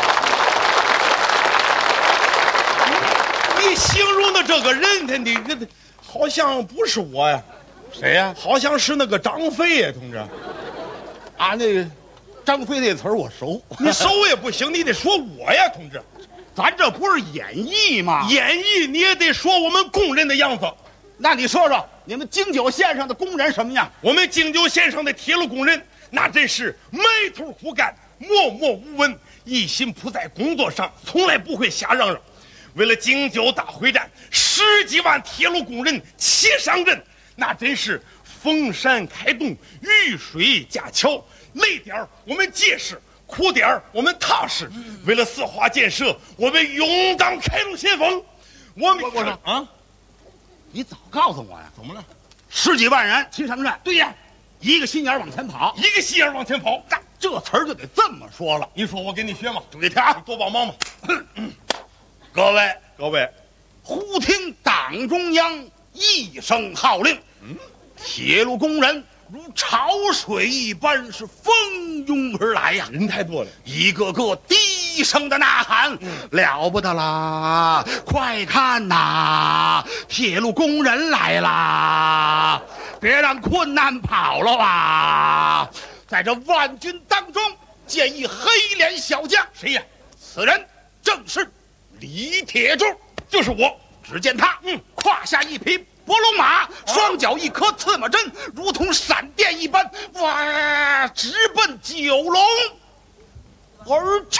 [SPEAKER 5] 形容的这个人，你好像不是我呀。
[SPEAKER 19] 谁呀？
[SPEAKER 5] 好像是那个张飞呀，同志。
[SPEAKER 19] 啊，那个张飞那词儿我熟，
[SPEAKER 5] 你熟也不行，你得说我呀，同志。
[SPEAKER 19] 咱这不是演绎吗？
[SPEAKER 5] 演绎你也得说我们工人的样子。
[SPEAKER 19] 那你说说，你们京九线上的工人什么样？
[SPEAKER 5] 我们京九线上的铁路工人，那真是埋头苦干，默默无闻，一心扑在工作上，从来不会瞎嚷嚷。为了京九大会战，10几万铁路工人齐上阵，那真是逢山开洞，遇水架桥，累点儿我们结实，苦点儿我们踏实。为了4化建设，我们勇当开路先锋。我说啊，
[SPEAKER 19] 你早告诉我呀！
[SPEAKER 5] 怎么了
[SPEAKER 19] ？10几万人齐上阵，
[SPEAKER 5] 对呀，
[SPEAKER 19] 一个心眼往前跑，
[SPEAKER 5] 一个心眼往前跑。
[SPEAKER 19] 这词儿就得这么说了。
[SPEAKER 5] 你说我给你学嘛？
[SPEAKER 19] 注意听啊，
[SPEAKER 5] 多帮忙嘛。
[SPEAKER 19] 各位，
[SPEAKER 5] 忽
[SPEAKER 19] 听党中央一声号令，铁路工人如潮水一般是蜂拥而来呀！
[SPEAKER 5] 人太多了，
[SPEAKER 19] 一个个低声的呐喊：“了不得啦！快看呐，铁路工人来啦！别让困难跑了啊！”在这万军当中，见一黑脸小将，
[SPEAKER 5] 谁呀？
[SPEAKER 19] 此人正是李铁柱，
[SPEAKER 5] 就是我。
[SPEAKER 19] 只见他，胯下一匹伯龙马，双脚一颗刺马针，如同闪电一般，哇，直奔九龙而去。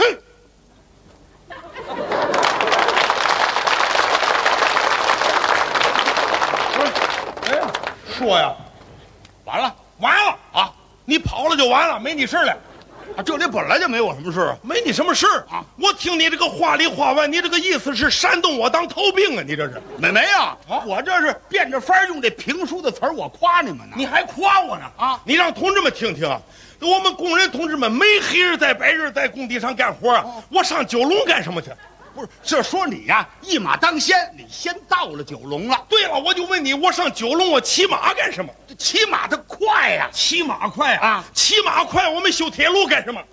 [SPEAKER 5] 哎呀，说呀，
[SPEAKER 19] 完了
[SPEAKER 5] 啊！你跑了就完了，没你事了。
[SPEAKER 19] 啊，这里本来就没我什么事，
[SPEAKER 5] 没你什么事啊！我听你这个话里话外，你这个意思是煽动我当头兵啊？你这是
[SPEAKER 19] 没啊？我这是变着法儿用这评书的词儿，我夸你们呢。
[SPEAKER 5] 你还夸我呢啊！你让同志们听听啊！我们工人同志们没黑日在白日在工地上干活啊！我上九龙干什么去？
[SPEAKER 19] 不是，这说你呀，一马当先，你先到了九龙了。
[SPEAKER 5] 对了，我就问你，我上九龙我骑马干什么？
[SPEAKER 19] 骑马它快呀，
[SPEAKER 5] 骑马快啊！骑马快，我们修铁路干什么？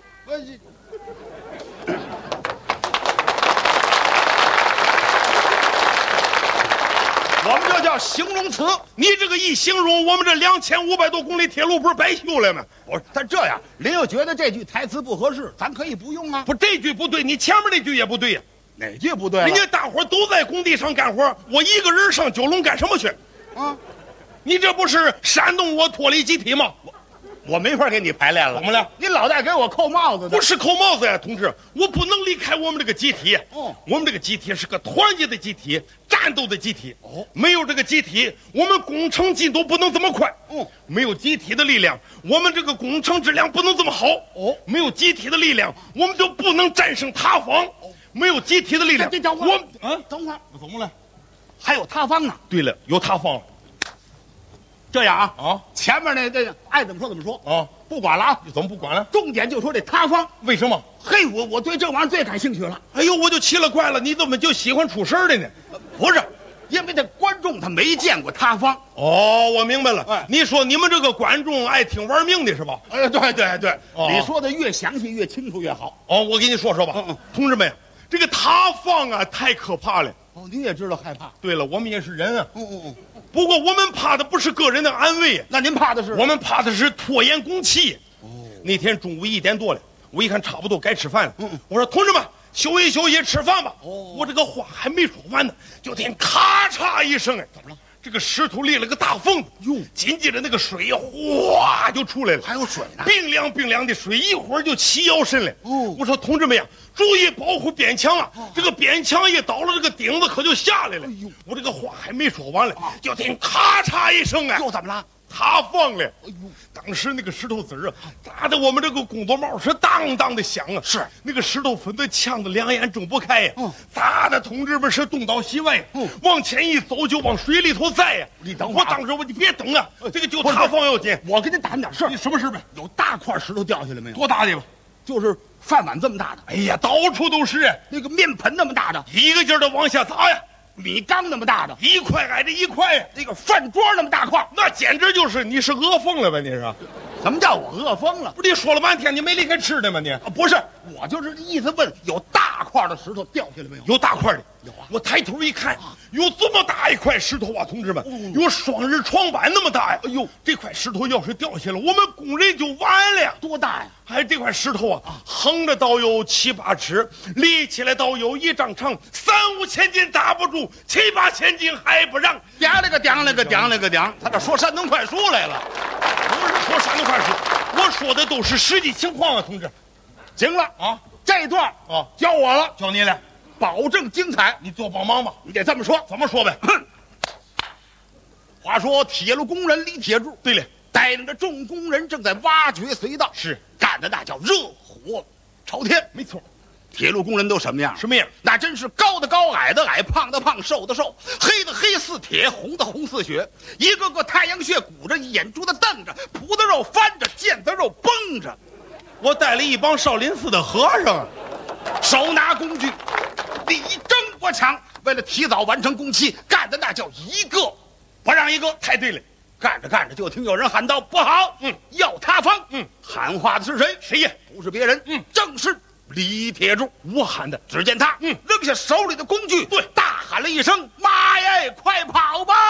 [SPEAKER 19] 我们这叫形容词。
[SPEAKER 5] 你这个一形容，我们这2500多公里铁路不是白修了吗？
[SPEAKER 19] 不是，但这样，您要觉得这句台词不合适，咱可以不用啊。
[SPEAKER 5] 不，这句不对，你前面那句也不对呀。
[SPEAKER 19] 哪句不对？
[SPEAKER 5] 人家大伙都在工地上干活，我一个人上九龙干什么去？啊，你这不是煽动我脱离集体吗？
[SPEAKER 19] 我没法给你排练了。
[SPEAKER 5] 怎么了？
[SPEAKER 19] 你老在给我扣帽子。
[SPEAKER 5] 不是扣帽子呀，同志，我不能离开我们这个集体。我们这个集体是个团结的集体，战斗的集体。没有这个集体，我们工程进度不能这么快。没有集体的力量，我们这个工程质量不能这么好。没有集体的力量，我们就不能战胜塌方。没有集体的力量，
[SPEAKER 19] 等会儿，等会儿，
[SPEAKER 5] 怎么了？
[SPEAKER 19] 还有塌方呢？
[SPEAKER 5] 对了，有塌方了。
[SPEAKER 19] 这样啊，前面那爱怎么说怎么说
[SPEAKER 5] 啊，
[SPEAKER 19] 不管了啊。
[SPEAKER 5] 你怎么不管了？
[SPEAKER 19] 重点就说这塌方，
[SPEAKER 5] 为什么？
[SPEAKER 19] 嘿，我对这玩意儿最感兴趣了。
[SPEAKER 5] 哎呦，我就奇了怪了，你怎么就喜欢出事儿的呢？
[SPEAKER 19] 不是，因为这观众他没见过塌方。
[SPEAKER 5] 哦，我明白了。你说你们这个观众爱听玩命的是吧？
[SPEAKER 19] 对，你说的越详细越清楚越好。
[SPEAKER 5] 我给你说说吧。同志们，这个塌方啊太可怕了。
[SPEAKER 19] 你也知道害怕。
[SPEAKER 5] 对了，我们也是人啊。不过我们怕的不是个人的安危，
[SPEAKER 19] 那您怕的是？
[SPEAKER 5] 我们怕的是拖延工期。那天中午1点多了，我一看差不多该吃饭了。我说同志们休息休息，吃饭吧。我这个话还没说完呢，就听咔嚓一声，怎么了？这个石头裂了个大缝子，紧接着那个水哗就出来了，
[SPEAKER 19] 还有水呢，
[SPEAKER 5] 冰凉的水，一会儿就齐腰深了。我说同志们呀，注意保护边墙啊！这个边墙一倒了，这个顶子可就下来了。我这个话还没说完了，就听咔嚓一声，
[SPEAKER 19] 又怎么了？
[SPEAKER 5] 塌方了！当时那个石头子儿啊，打得我们这个工作帽是当当的响啊！
[SPEAKER 19] 是那
[SPEAKER 5] 个石头粉子呛得两眼睁不开呀！砸的同志们是东倒西歪，往前一走就往水里头栽呀！
[SPEAKER 19] 你等会儿，
[SPEAKER 5] 我当时你别等啊，这个就塌方要紧。
[SPEAKER 19] 我跟你打听点事儿。
[SPEAKER 5] 你什么事呗？
[SPEAKER 19] 有大块石头掉下来没有？
[SPEAKER 5] 多大的吧？
[SPEAKER 19] 就是饭碗这么大的。
[SPEAKER 5] 哎呀，到处都是。
[SPEAKER 19] 那个面盆那么大的，
[SPEAKER 5] 一个劲儿的往下砸呀。
[SPEAKER 19] 米缸那么大的，
[SPEAKER 5] 一块挨着一块呀。
[SPEAKER 19] 那个饭桌那么大块，
[SPEAKER 5] 那简直就是你是饿疯了吧？你是？
[SPEAKER 19] 什么叫我饿疯了？
[SPEAKER 5] 不是你说了半天，你没离开吃的吗？你
[SPEAKER 19] 不是，我就是意思问，有大块的石头掉下来没有？
[SPEAKER 5] 有大块的，
[SPEAKER 19] 有啊。
[SPEAKER 5] 我抬头一看，有这么大一块石头啊，同志们，有双人床板那么大呀！哎呦，这块石头要是掉下来，我们工人就完了呀！
[SPEAKER 19] 多大呀？
[SPEAKER 5] 还这块石头啊，横着倒有7、8尺，立起来倒有1丈长，3、5千斤打不住，7、8千斤还不让。
[SPEAKER 19] 掂了个掂，他这说山东快书来了。
[SPEAKER 5] 不是说山东快书，我说的都是实际情况啊，同志。
[SPEAKER 19] 行了啊，这段啊教我了，
[SPEAKER 5] 教你了，
[SPEAKER 19] 保证精彩。
[SPEAKER 5] 你多帮忙吧。
[SPEAKER 19] 你得这么说，
[SPEAKER 5] 怎么说呗？
[SPEAKER 19] 话说铁路工人李铁柱，
[SPEAKER 5] 对了，
[SPEAKER 19] 带领着众工人正在挖掘隧道，
[SPEAKER 5] 是
[SPEAKER 19] 干的那叫热火朝天。
[SPEAKER 5] 没错，
[SPEAKER 19] 铁路工人都什么样？
[SPEAKER 5] 什么样？
[SPEAKER 19] 那真是高的高，矮的矮，胖的胖，瘦的瘦，黑的黑似铁，红的红似血，一个个太阳穴鼓着，眼珠子瞪着，脯子肉翻着，腱子肉绷着。
[SPEAKER 5] 我带了一帮少林寺的和尚，
[SPEAKER 19] 手拿工具，力争我抢，为了提早完成工期，干的那叫一个不让一个。
[SPEAKER 5] 太对了。
[SPEAKER 19] 干着干着，就听有人喊道：“不好！要塌方！”喊话的是谁？
[SPEAKER 5] 谁呀？
[SPEAKER 19] 不是别人，正是李铁柱。
[SPEAKER 5] 我喊的。
[SPEAKER 19] 只见他，扔下手里的工具，
[SPEAKER 5] 对，
[SPEAKER 19] 大喊了一声：“妈耶，快跑吧！”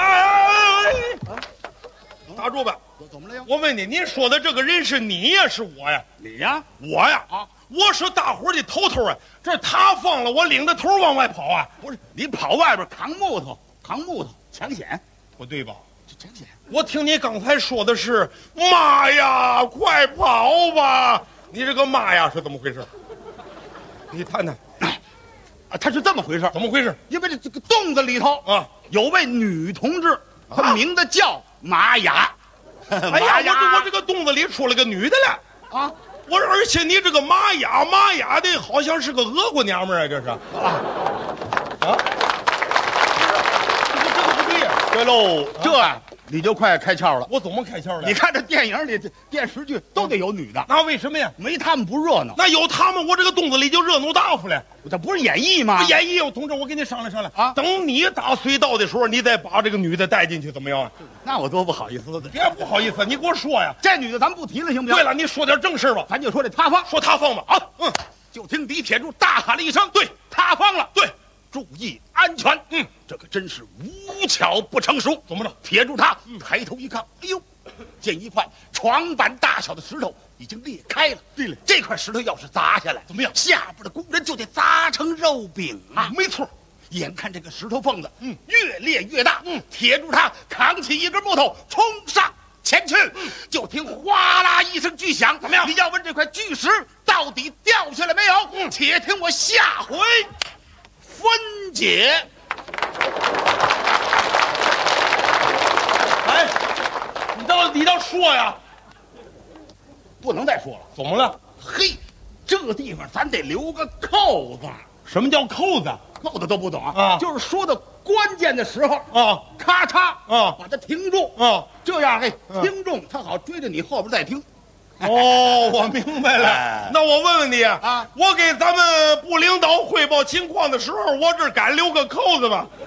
[SPEAKER 5] 打住吧！
[SPEAKER 19] 怎么了呀？
[SPEAKER 5] 我问你，您说的这个人是你呀，是我呀？
[SPEAKER 19] 你呀，
[SPEAKER 5] 我呀！ 我是大伙的头头啊，这塌方了，我领着头往外跑啊。
[SPEAKER 19] 不是你跑外边扛木头抢险，
[SPEAKER 5] 不对吧？
[SPEAKER 19] 抢险。
[SPEAKER 5] 我听你刚才说的是妈呀，快跑吧！你这个妈呀是怎么回事？你谈谈。
[SPEAKER 19] 啊，他是这么回事。
[SPEAKER 5] 怎么回事？
[SPEAKER 19] 因为这个洞子里头
[SPEAKER 5] 啊，
[SPEAKER 19] 有位女同志，她名字叫玛雅。
[SPEAKER 5] 哎呀，我这个洞子里出了个女的了
[SPEAKER 19] 啊！
[SPEAKER 5] 而且你这个玛雅的好像是个俄国娘们儿啊，这是啊，这个不对呀。
[SPEAKER 19] 对喽，这你就快开窍了。
[SPEAKER 5] 我怎么开窍了？
[SPEAKER 19] 你看这电影里、电视剧都得有女的，
[SPEAKER 5] 那为什么呀？
[SPEAKER 19] 没他们不热闹。
[SPEAKER 5] 那有他们，我这个洞子里就热闹大发了。
[SPEAKER 19] 这不是演绎吗？
[SPEAKER 5] 演绎，同志，我跟你商量啊。等你打隧道的时候，你再把这个女的带进去，怎么样啊？
[SPEAKER 19] 那我多不好意思的。
[SPEAKER 5] 别不好意思，你给我说呀。
[SPEAKER 19] 这女的咱不提了，行不行？
[SPEAKER 5] 对了，你说点正事吧。
[SPEAKER 19] 咱就说这塌方，
[SPEAKER 5] 说塌方吧。啊，
[SPEAKER 19] 就听李铁柱大喊了一声：“对，塌方了！”
[SPEAKER 5] 对。
[SPEAKER 19] 注意安全。这可真是无巧不成熟。
[SPEAKER 5] 怎么着？
[SPEAKER 19] 铁柱他抬头一看，哎呦，见一块床板大小的石头已经裂开了。
[SPEAKER 5] 对了，
[SPEAKER 19] 这块石头要是砸下来，
[SPEAKER 5] 怎么样？
[SPEAKER 19] 下边的工人就得砸成肉饼啊！
[SPEAKER 5] 没错。
[SPEAKER 19] 眼看这个石头缝子，越裂越大。铁柱他扛起一根木头冲上前去，就听哗啦一声巨响。
[SPEAKER 5] 怎么样？
[SPEAKER 19] 你要问这块巨石到底掉下来没有？且听我下回分解。
[SPEAKER 5] 哎，你倒说呀！
[SPEAKER 19] 不能再说了。
[SPEAKER 5] 怎么了？
[SPEAKER 19] 嘿，这地方咱得留个扣子。
[SPEAKER 5] 什么叫扣子？
[SPEAKER 19] 扣子都不懂啊？就是说到关键的时候啊，咔嚓啊，把它停住啊，这样听众他好追着你后边再听。
[SPEAKER 5] 哦，我明白了。那我问问你啊，我给咱们部领导汇报情况的时候，我这敢留个扣子吗？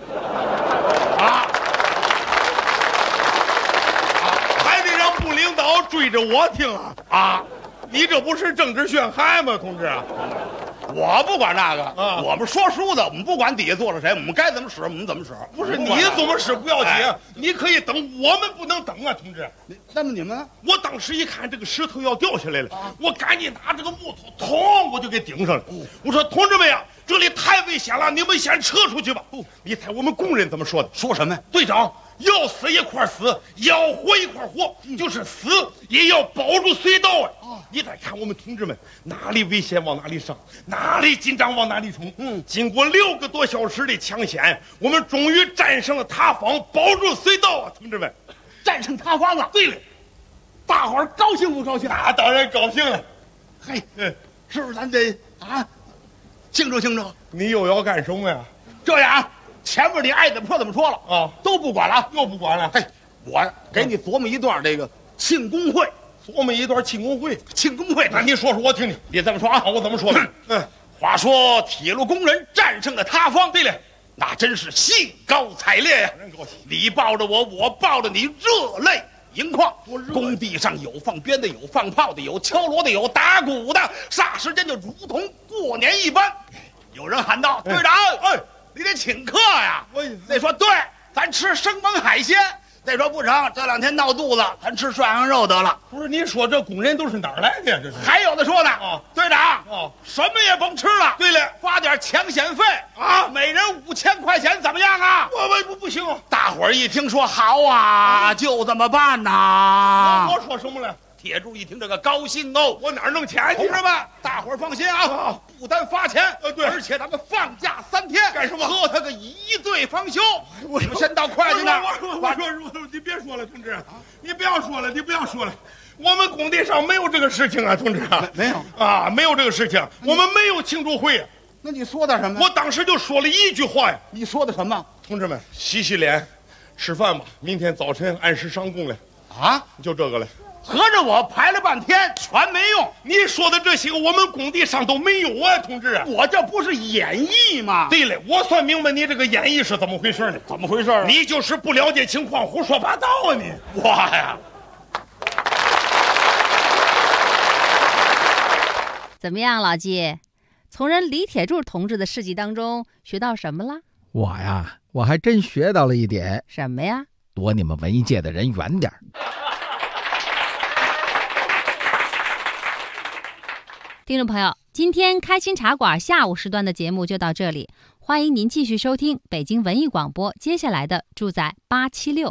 [SPEAKER 5] 还得让部领导追着我听啊！你这不是政治陷害吗，同志？
[SPEAKER 19] 我不管那个我们说书的，我们不管底下坐着谁，我们该怎么使我们怎么使。
[SPEAKER 5] 不是你怎么使不要紧，你可以等，我们不能等啊，同志。
[SPEAKER 19] 那么你们呢？
[SPEAKER 5] 我当时一看这个石头要掉下来了，我赶紧拿这个木头，捅我就给顶上了。我说同志们呀，这里太危险了，你们先撤出去吧。你猜我们工人怎么说的？
[SPEAKER 19] 说什么呀？
[SPEAKER 5] 队长，要死一块死，要活一块活，就是死也要保住隧道啊！你再看我们同志们，哪里危险往哪里上，哪里紧张往哪里冲。经过6个多小时的抢险，我们终于战胜了塌方，保住隧道啊！同志们，
[SPEAKER 19] 战胜塌方了。
[SPEAKER 5] 对了，
[SPEAKER 19] 大伙儿高兴不高兴？
[SPEAKER 5] 那当然高兴了。
[SPEAKER 19] 嘿，是不是咱得庆祝庆祝？
[SPEAKER 5] 你又要干什么呀？
[SPEAKER 19] 这样，前面你爱怎么说怎么说了啊，都不管了，
[SPEAKER 5] 又不管了。
[SPEAKER 19] 嘿，我给你琢磨一段这个庆功会，
[SPEAKER 5] 琢磨一段庆功会。
[SPEAKER 19] 庆功会，
[SPEAKER 5] 那你说说我听听。
[SPEAKER 19] 别这么说啊，
[SPEAKER 5] 我怎么说的？
[SPEAKER 19] 话说铁路工人战胜了塌方，
[SPEAKER 5] 对了，
[SPEAKER 19] 那真是兴高采烈呀！你抱着我，我抱着你，热泪盈眶。工地上有放鞭的，有放炮的，有敲锣的，有打鼓的，霎时间就如同过年一般。有人喊道：“队长，你得请客呀！”那说：“对，咱吃生猛海鲜。”那说：“不成，这2天闹肚子，咱吃涮羊肉得了。”
[SPEAKER 5] 不是，你说这工人都是哪儿来的呀？这是。
[SPEAKER 19] 还有的说呢，队长，什么也甭吃了。
[SPEAKER 5] 对了，
[SPEAKER 19] 发点抢险费啊，每人5000块钱，怎么样啊？
[SPEAKER 5] 我不行。
[SPEAKER 19] 大伙儿一听说好啊，就这么办呐。
[SPEAKER 5] 我说什么了？
[SPEAKER 19] 铁柱一听这个高兴哦，
[SPEAKER 5] 我哪儿弄钱去？
[SPEAKER 19] 同志们，大伙儿放心啊，不单发钱，
[SPEAKER 5] 对，
[SPEAKER 19] 而且咱们放假3天，
[SPEAKER 5] 干什么？
[SPEAKER 19] 喝他个一醉方休。你们先到会计那儿。
[SPEAKER 5] 我你别说了，同志，你不要说了，你不要说了。我们工地上没有这个事情啊，同志。
[SPEAKER 19] 没有
[SPEAKER 5] 啊，没有这个事情，我们没有庆祝会。
[SPEAKER 19] 那你说点什么？
[SPEAKER 5] 我当时就说了一句话呀。
[SPEAKER 19] 你说的什么？
[SPEAKER 5] 同志们，洗洗脸，吃饭吧，明天早晨按时上工了。
[SPEAKER 19] 啊，
[SPEAKER 5] 就这个了。
[SPEAKER 19] 合着我排了半天全没用。
[SPEAKER 5] 你说的这些个我们工地上都没有啊，同志。
[SPEAKER 19] 我这不是演绎吗？
[SPEAKER 5] 对了，我算明白你这个演绎是怎么回事呢？
[SPEAKER 19] 怎么回事？
[SPEAKER 5] 你就是不了解情况，胡说八道啊你！
[SPEAKER 19] 我呀，
[SPEAKER 8] 怎么样，老季？从人李铁柱同志的事迹当中学到什么了？
[SPEAKER 9] 我还真学到了一点。
[SPEAKER 8] 什么呀？
[SPEAKER 9] 躲你们文艺界的人远点。
[SPEAKER 8] 听众朋友， 今天开心茶馆下午时段的节目就到这里，欢迎您继续收听北京文艺广播接下来的住在876。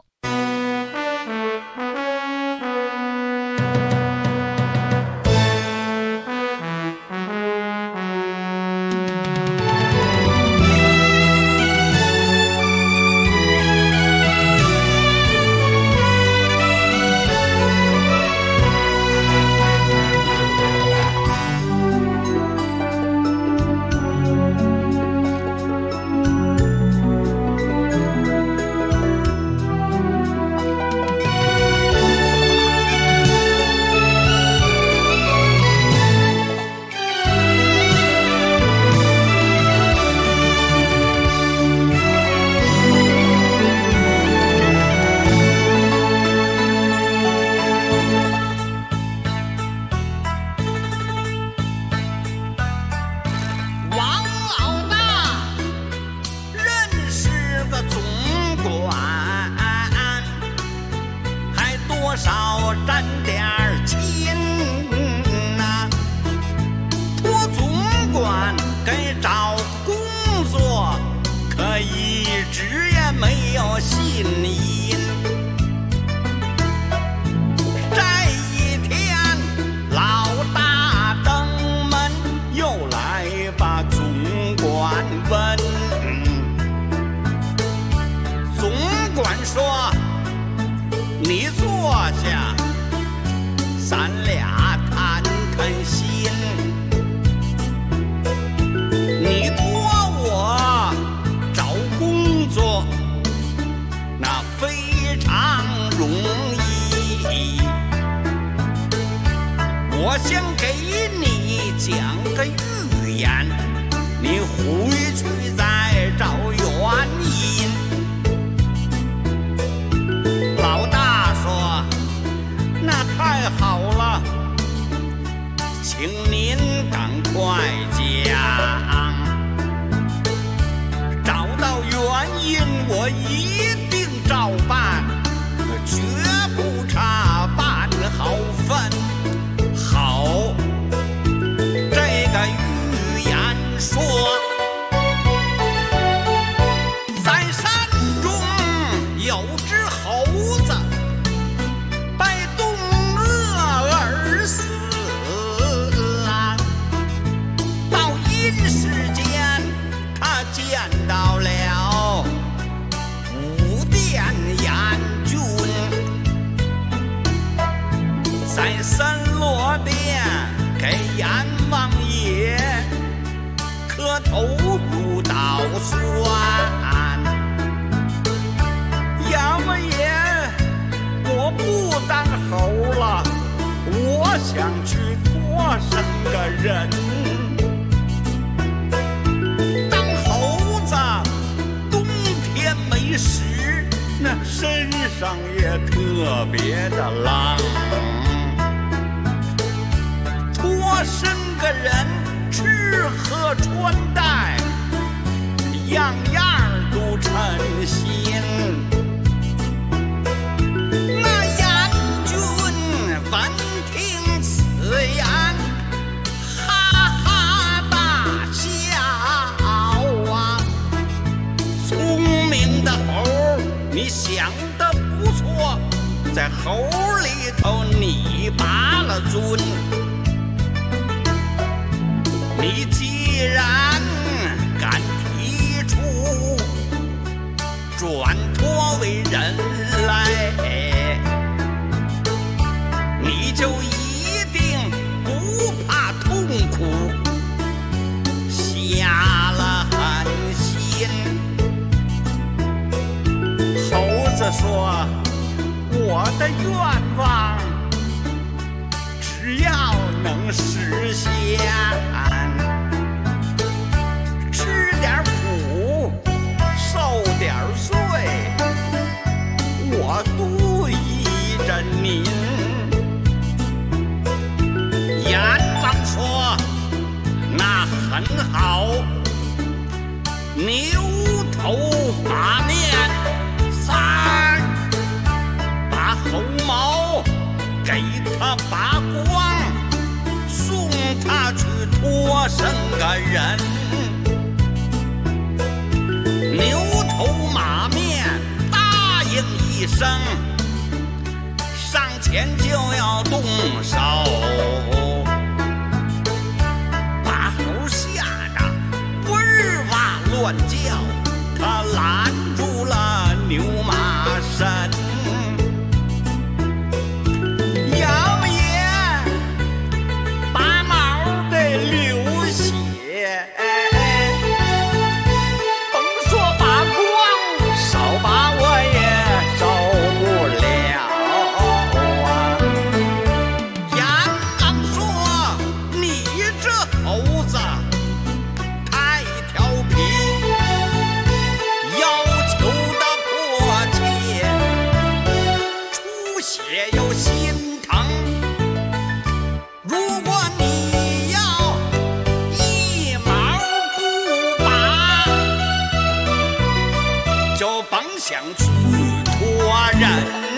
[SPEAKER 20] 我想给你讲个寓言，你回去再找原因。老大说：“那太好了，请您赶快讲，找到原因我一定照办，绝不差半毫分。”好，这个寓言说，在山中有只猴子，被冻饿而死啊。到阴世间，他见到了五殿阎君，在森罗殿给阎王爷磕头入道算。阎王爷，我不当猴了，我想去托生个人。当猴子冬天没食，那身上也特别的冷。托生个人，吃喝穿戴，样样都称心。那阎君闻听此言，哈哈大笑啊！聪明的猴，你想得不错，在猴里头你拔了尊。你既然敢提出转托为人来，你就一定不怕痛苦，下了狠心。猴子说：“我的愿望只要能实现。”点苦，受点罪，我都依着您。阎王说：“那很好，牛头马面3，把猴毛给他拔光，送他去托生个人，牛头马面答应一声，上前就要动手，把猴吓得哇哇乱叫，他拦住了牛马身。姚爷把毛给流血，甭说把光，少把我也受不了啊！杨刚说你这猴子太调皮，要求的迫切，出血又心疼。如果你要一毛不拔，就甭想去托人。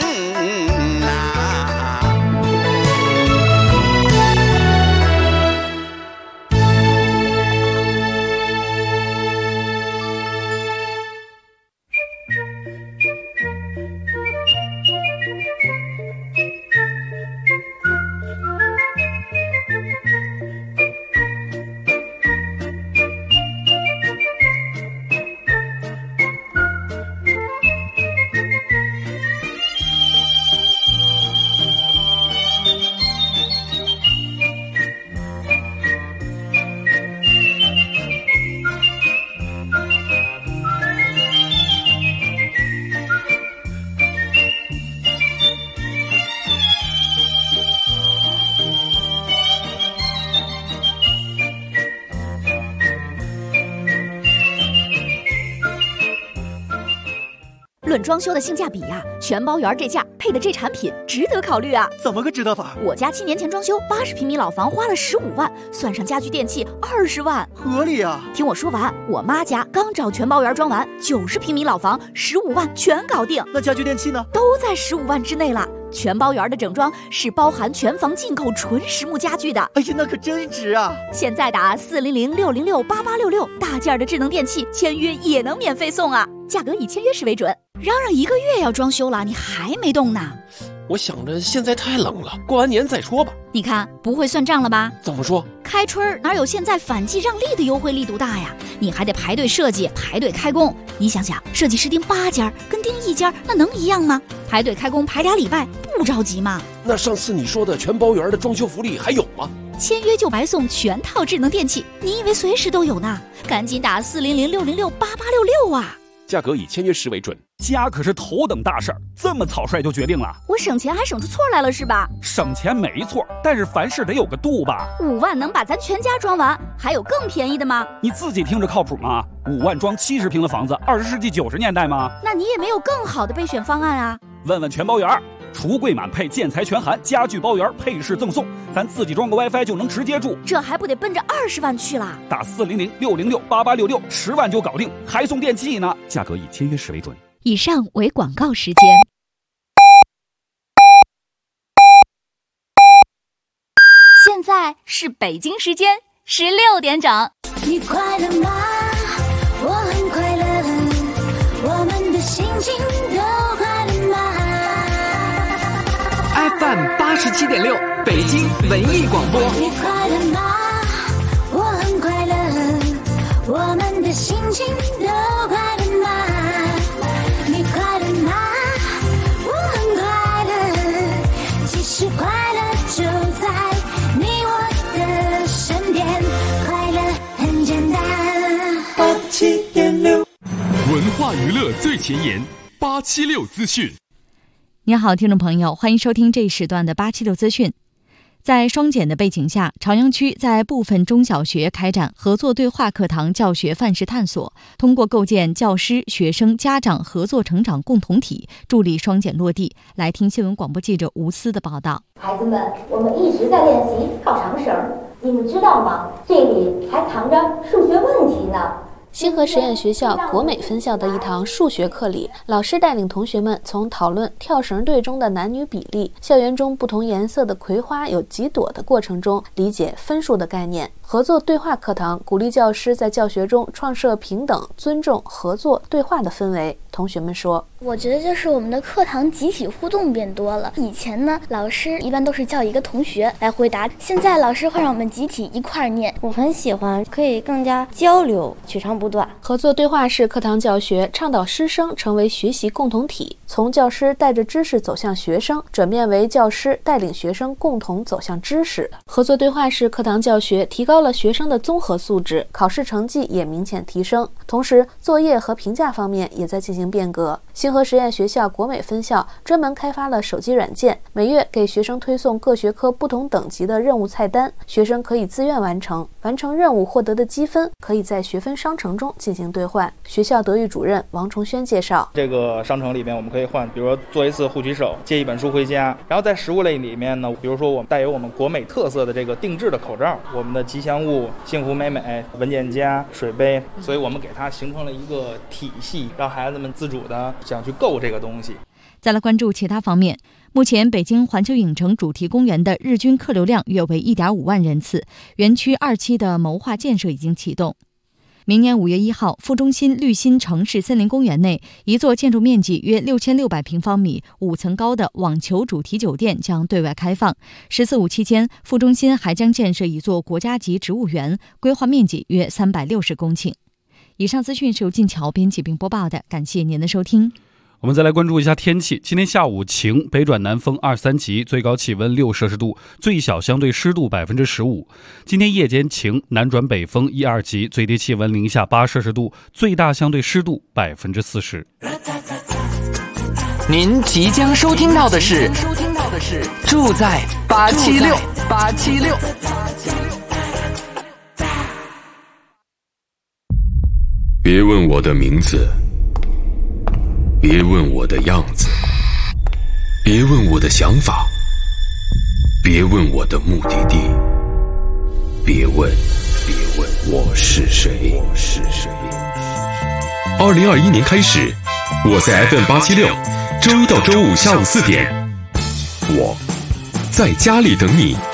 [SPEAKER 1] 论装修的性价比呀，全包园这价配的这产品值得考虑啊！
[SPEAKER 21] 怎么个值得法？
[SPEAKER 1] 我家7年前装修，80平米老房花了15万，算上家具电器20万，
[SPEAKER 21] 合理啊！
[SPEAKER 1] 听我说完，我妈家刚找全包园装完，90平米老房15万全搞定。
[SPEAKER 21] 那家具电器呢？
[SPEAKER 1] 都在15万之内了。全包园的整装是包含全房进口纯实木家具的。
[SPEAKER 21] 哎呀，那可真值啊！
[SPEAKER 1] 现在打400-606-8866，大件的智能电器签约也能免费送啊！价格以签约时为准。嚷嚷1个月要装修了，你还没动呢？
[SPEAKER 6] 我想着现在太冷了，过完年再说吧。
[SPEAKER 1] 你看不会算账了吧？
[SPEAKER 6] 怎么说？
[SPEAKER 1] 开春哪有现在反季让利的优惠力度大呀？你还得排队设计，排队开工。你想想，设计师盯8家跟盯1家，那能一样吗？排队开工排2礼拜，不着急吗？
[SPEAKER 6] 那上次你说的全包园的装修福利还有吗？
[SPEAKER 1] 签约就白送全套智能电器，你以为随时都有呢？赶紧打400-606-8866啊！
[SPEAKER 17] 价格以签约时为准。家可是头等大事儿，这么草率就决定了？
[SPEAKER 1] 我省钱还省出错来了是吧？
[SPEAKER 17] 省钱没错，但是凡事得有个度吧。
[SPEAKER 1] 5万能把咱全家装完，还有更便宜的吗？
[SPEAKER 17] 你自己听着靠谱吗？5万装70平的房子，20世纪90年代吗？
[SPEAKER 1] 那你也没有更好的备选方案啊？
[SPEAKER 17] 问问全包园，橱柜满配，建材全含，家具包园，配饰赠送，咱自己装个 WiFi 就能直接住，
[SPEAKER 1] 这还不得奔着20万去啦？
[SPEAKER 17] 打400-606-8866，10万就搞定，还送电器呢。价格以签约时为准。
[SPEAKER 1] 以上为广告时间。现在是北京时间16点整。
[SPEAKER 2] 你快乐吗？我很快乐，我们的心情都快乐吗
[SPEAKER 3] ？FM 87.6，北京文艺广播。
[SPEAKER 2] 你快乐吗？我很快乐，我们的心情都快乐吗？你快乐吗？我很快乐，其实快乐就在你我的身边，快乐很简单。87.6，
[SPEAKER 11] 文化娱乐最前沿，876资讯。
[SPEAKER 22] 你好，听众朋友，欢迎收听这一时段的876资讯。在双减的背景下，朝阳区在部分中小学开展合作对话课堂教学范式探索，通过构建教师、学生、家长合作成长共同体，助力双减落地。来听新闻广播记者吴思的报道。
[SPEAKER 23] 孩子们，我们一直在练习跳长绳，你们知道吗？这里还藏着数学问题呢。
[SPEAKER 10] 星河实验学校国美分校的一堂数学课里，老师带领同学们从讨论跳绳队中的男女比例、校园中不同颜色的葵花有几朵的过程中，理解分数的概念。合作对话课堂鼓励教师在教学中创设平等、尊重、合作、对话的氛围。同学们说，
[SPEAKER 23] 我觉得就是我们的课堂集体互动变多了。以前呢，老师一般都是叫一个同学来回答，现在老师会让我们集体一块儿念。
[SPEAKER 12] 我很喜欢，可以更加交流，取长补短。
[SPEAKER 10] 合作对话式课堂教学倡导师生成为学习共同体，从教师带着知识走向学生，转变为教师带领学生共同走向知识。合作对话式课堂教学提高了学生的综合素质，考试成绩也明显提升，同时作业和评价方面也在进行变革。星河实验学校国美分校专门开发了手机软件，每月给学生推送各学科不同等级的任务菜单，学生可以自愿完成任务获得的积分可以在学分商城中进行兑换。学校德育主任王崇轩介绍，
[SPEAKER 13] 这个商城里面我们可以换，比如说做一次护曲手，借一本书回家。然后在实物类里面呢，比如说我们带有我们国美特色的这个定制的口罩，我们的吉祥物幸福美美、文件夹、水杯，所以我们给它形成了一个体系，让孩子们自主的想去购这个东西。
[SPEAKER 22] 再来关注其他方面，目前北京环球影城主题公园的日均客流量约为 1.5 万人次，园区2期的谋划建设已经启动。明年5月1号，副中心绿心城市森林公园内，一座建筑面积约6600平方米、5层高的网球主题酒店将对外开放。“14·5”期间，副中心还将建设一座国家级植物园，规划面积约360公顷。以上资讯是由晋桥编辑并播报的，感谢您的收听。
[SPEAKER 24] 我们再来关注一下天气。今天下午晴，北转南风2、3级，最高气温6摄氏度，最小相对湿度15%。今天夜间晴，南转北风1、2级，最低气温零下8摄氏度，最大相对湿度40%。
[SPEAKER 3] 您即将收听到的是住在876。
[SPEAKER 25] 别问我的名字，别问我的样子，别问我的想法，别问我的目的地，别问我是谁。2021年开始，我在 FM876，周一到周五下午4点，我在家里等你。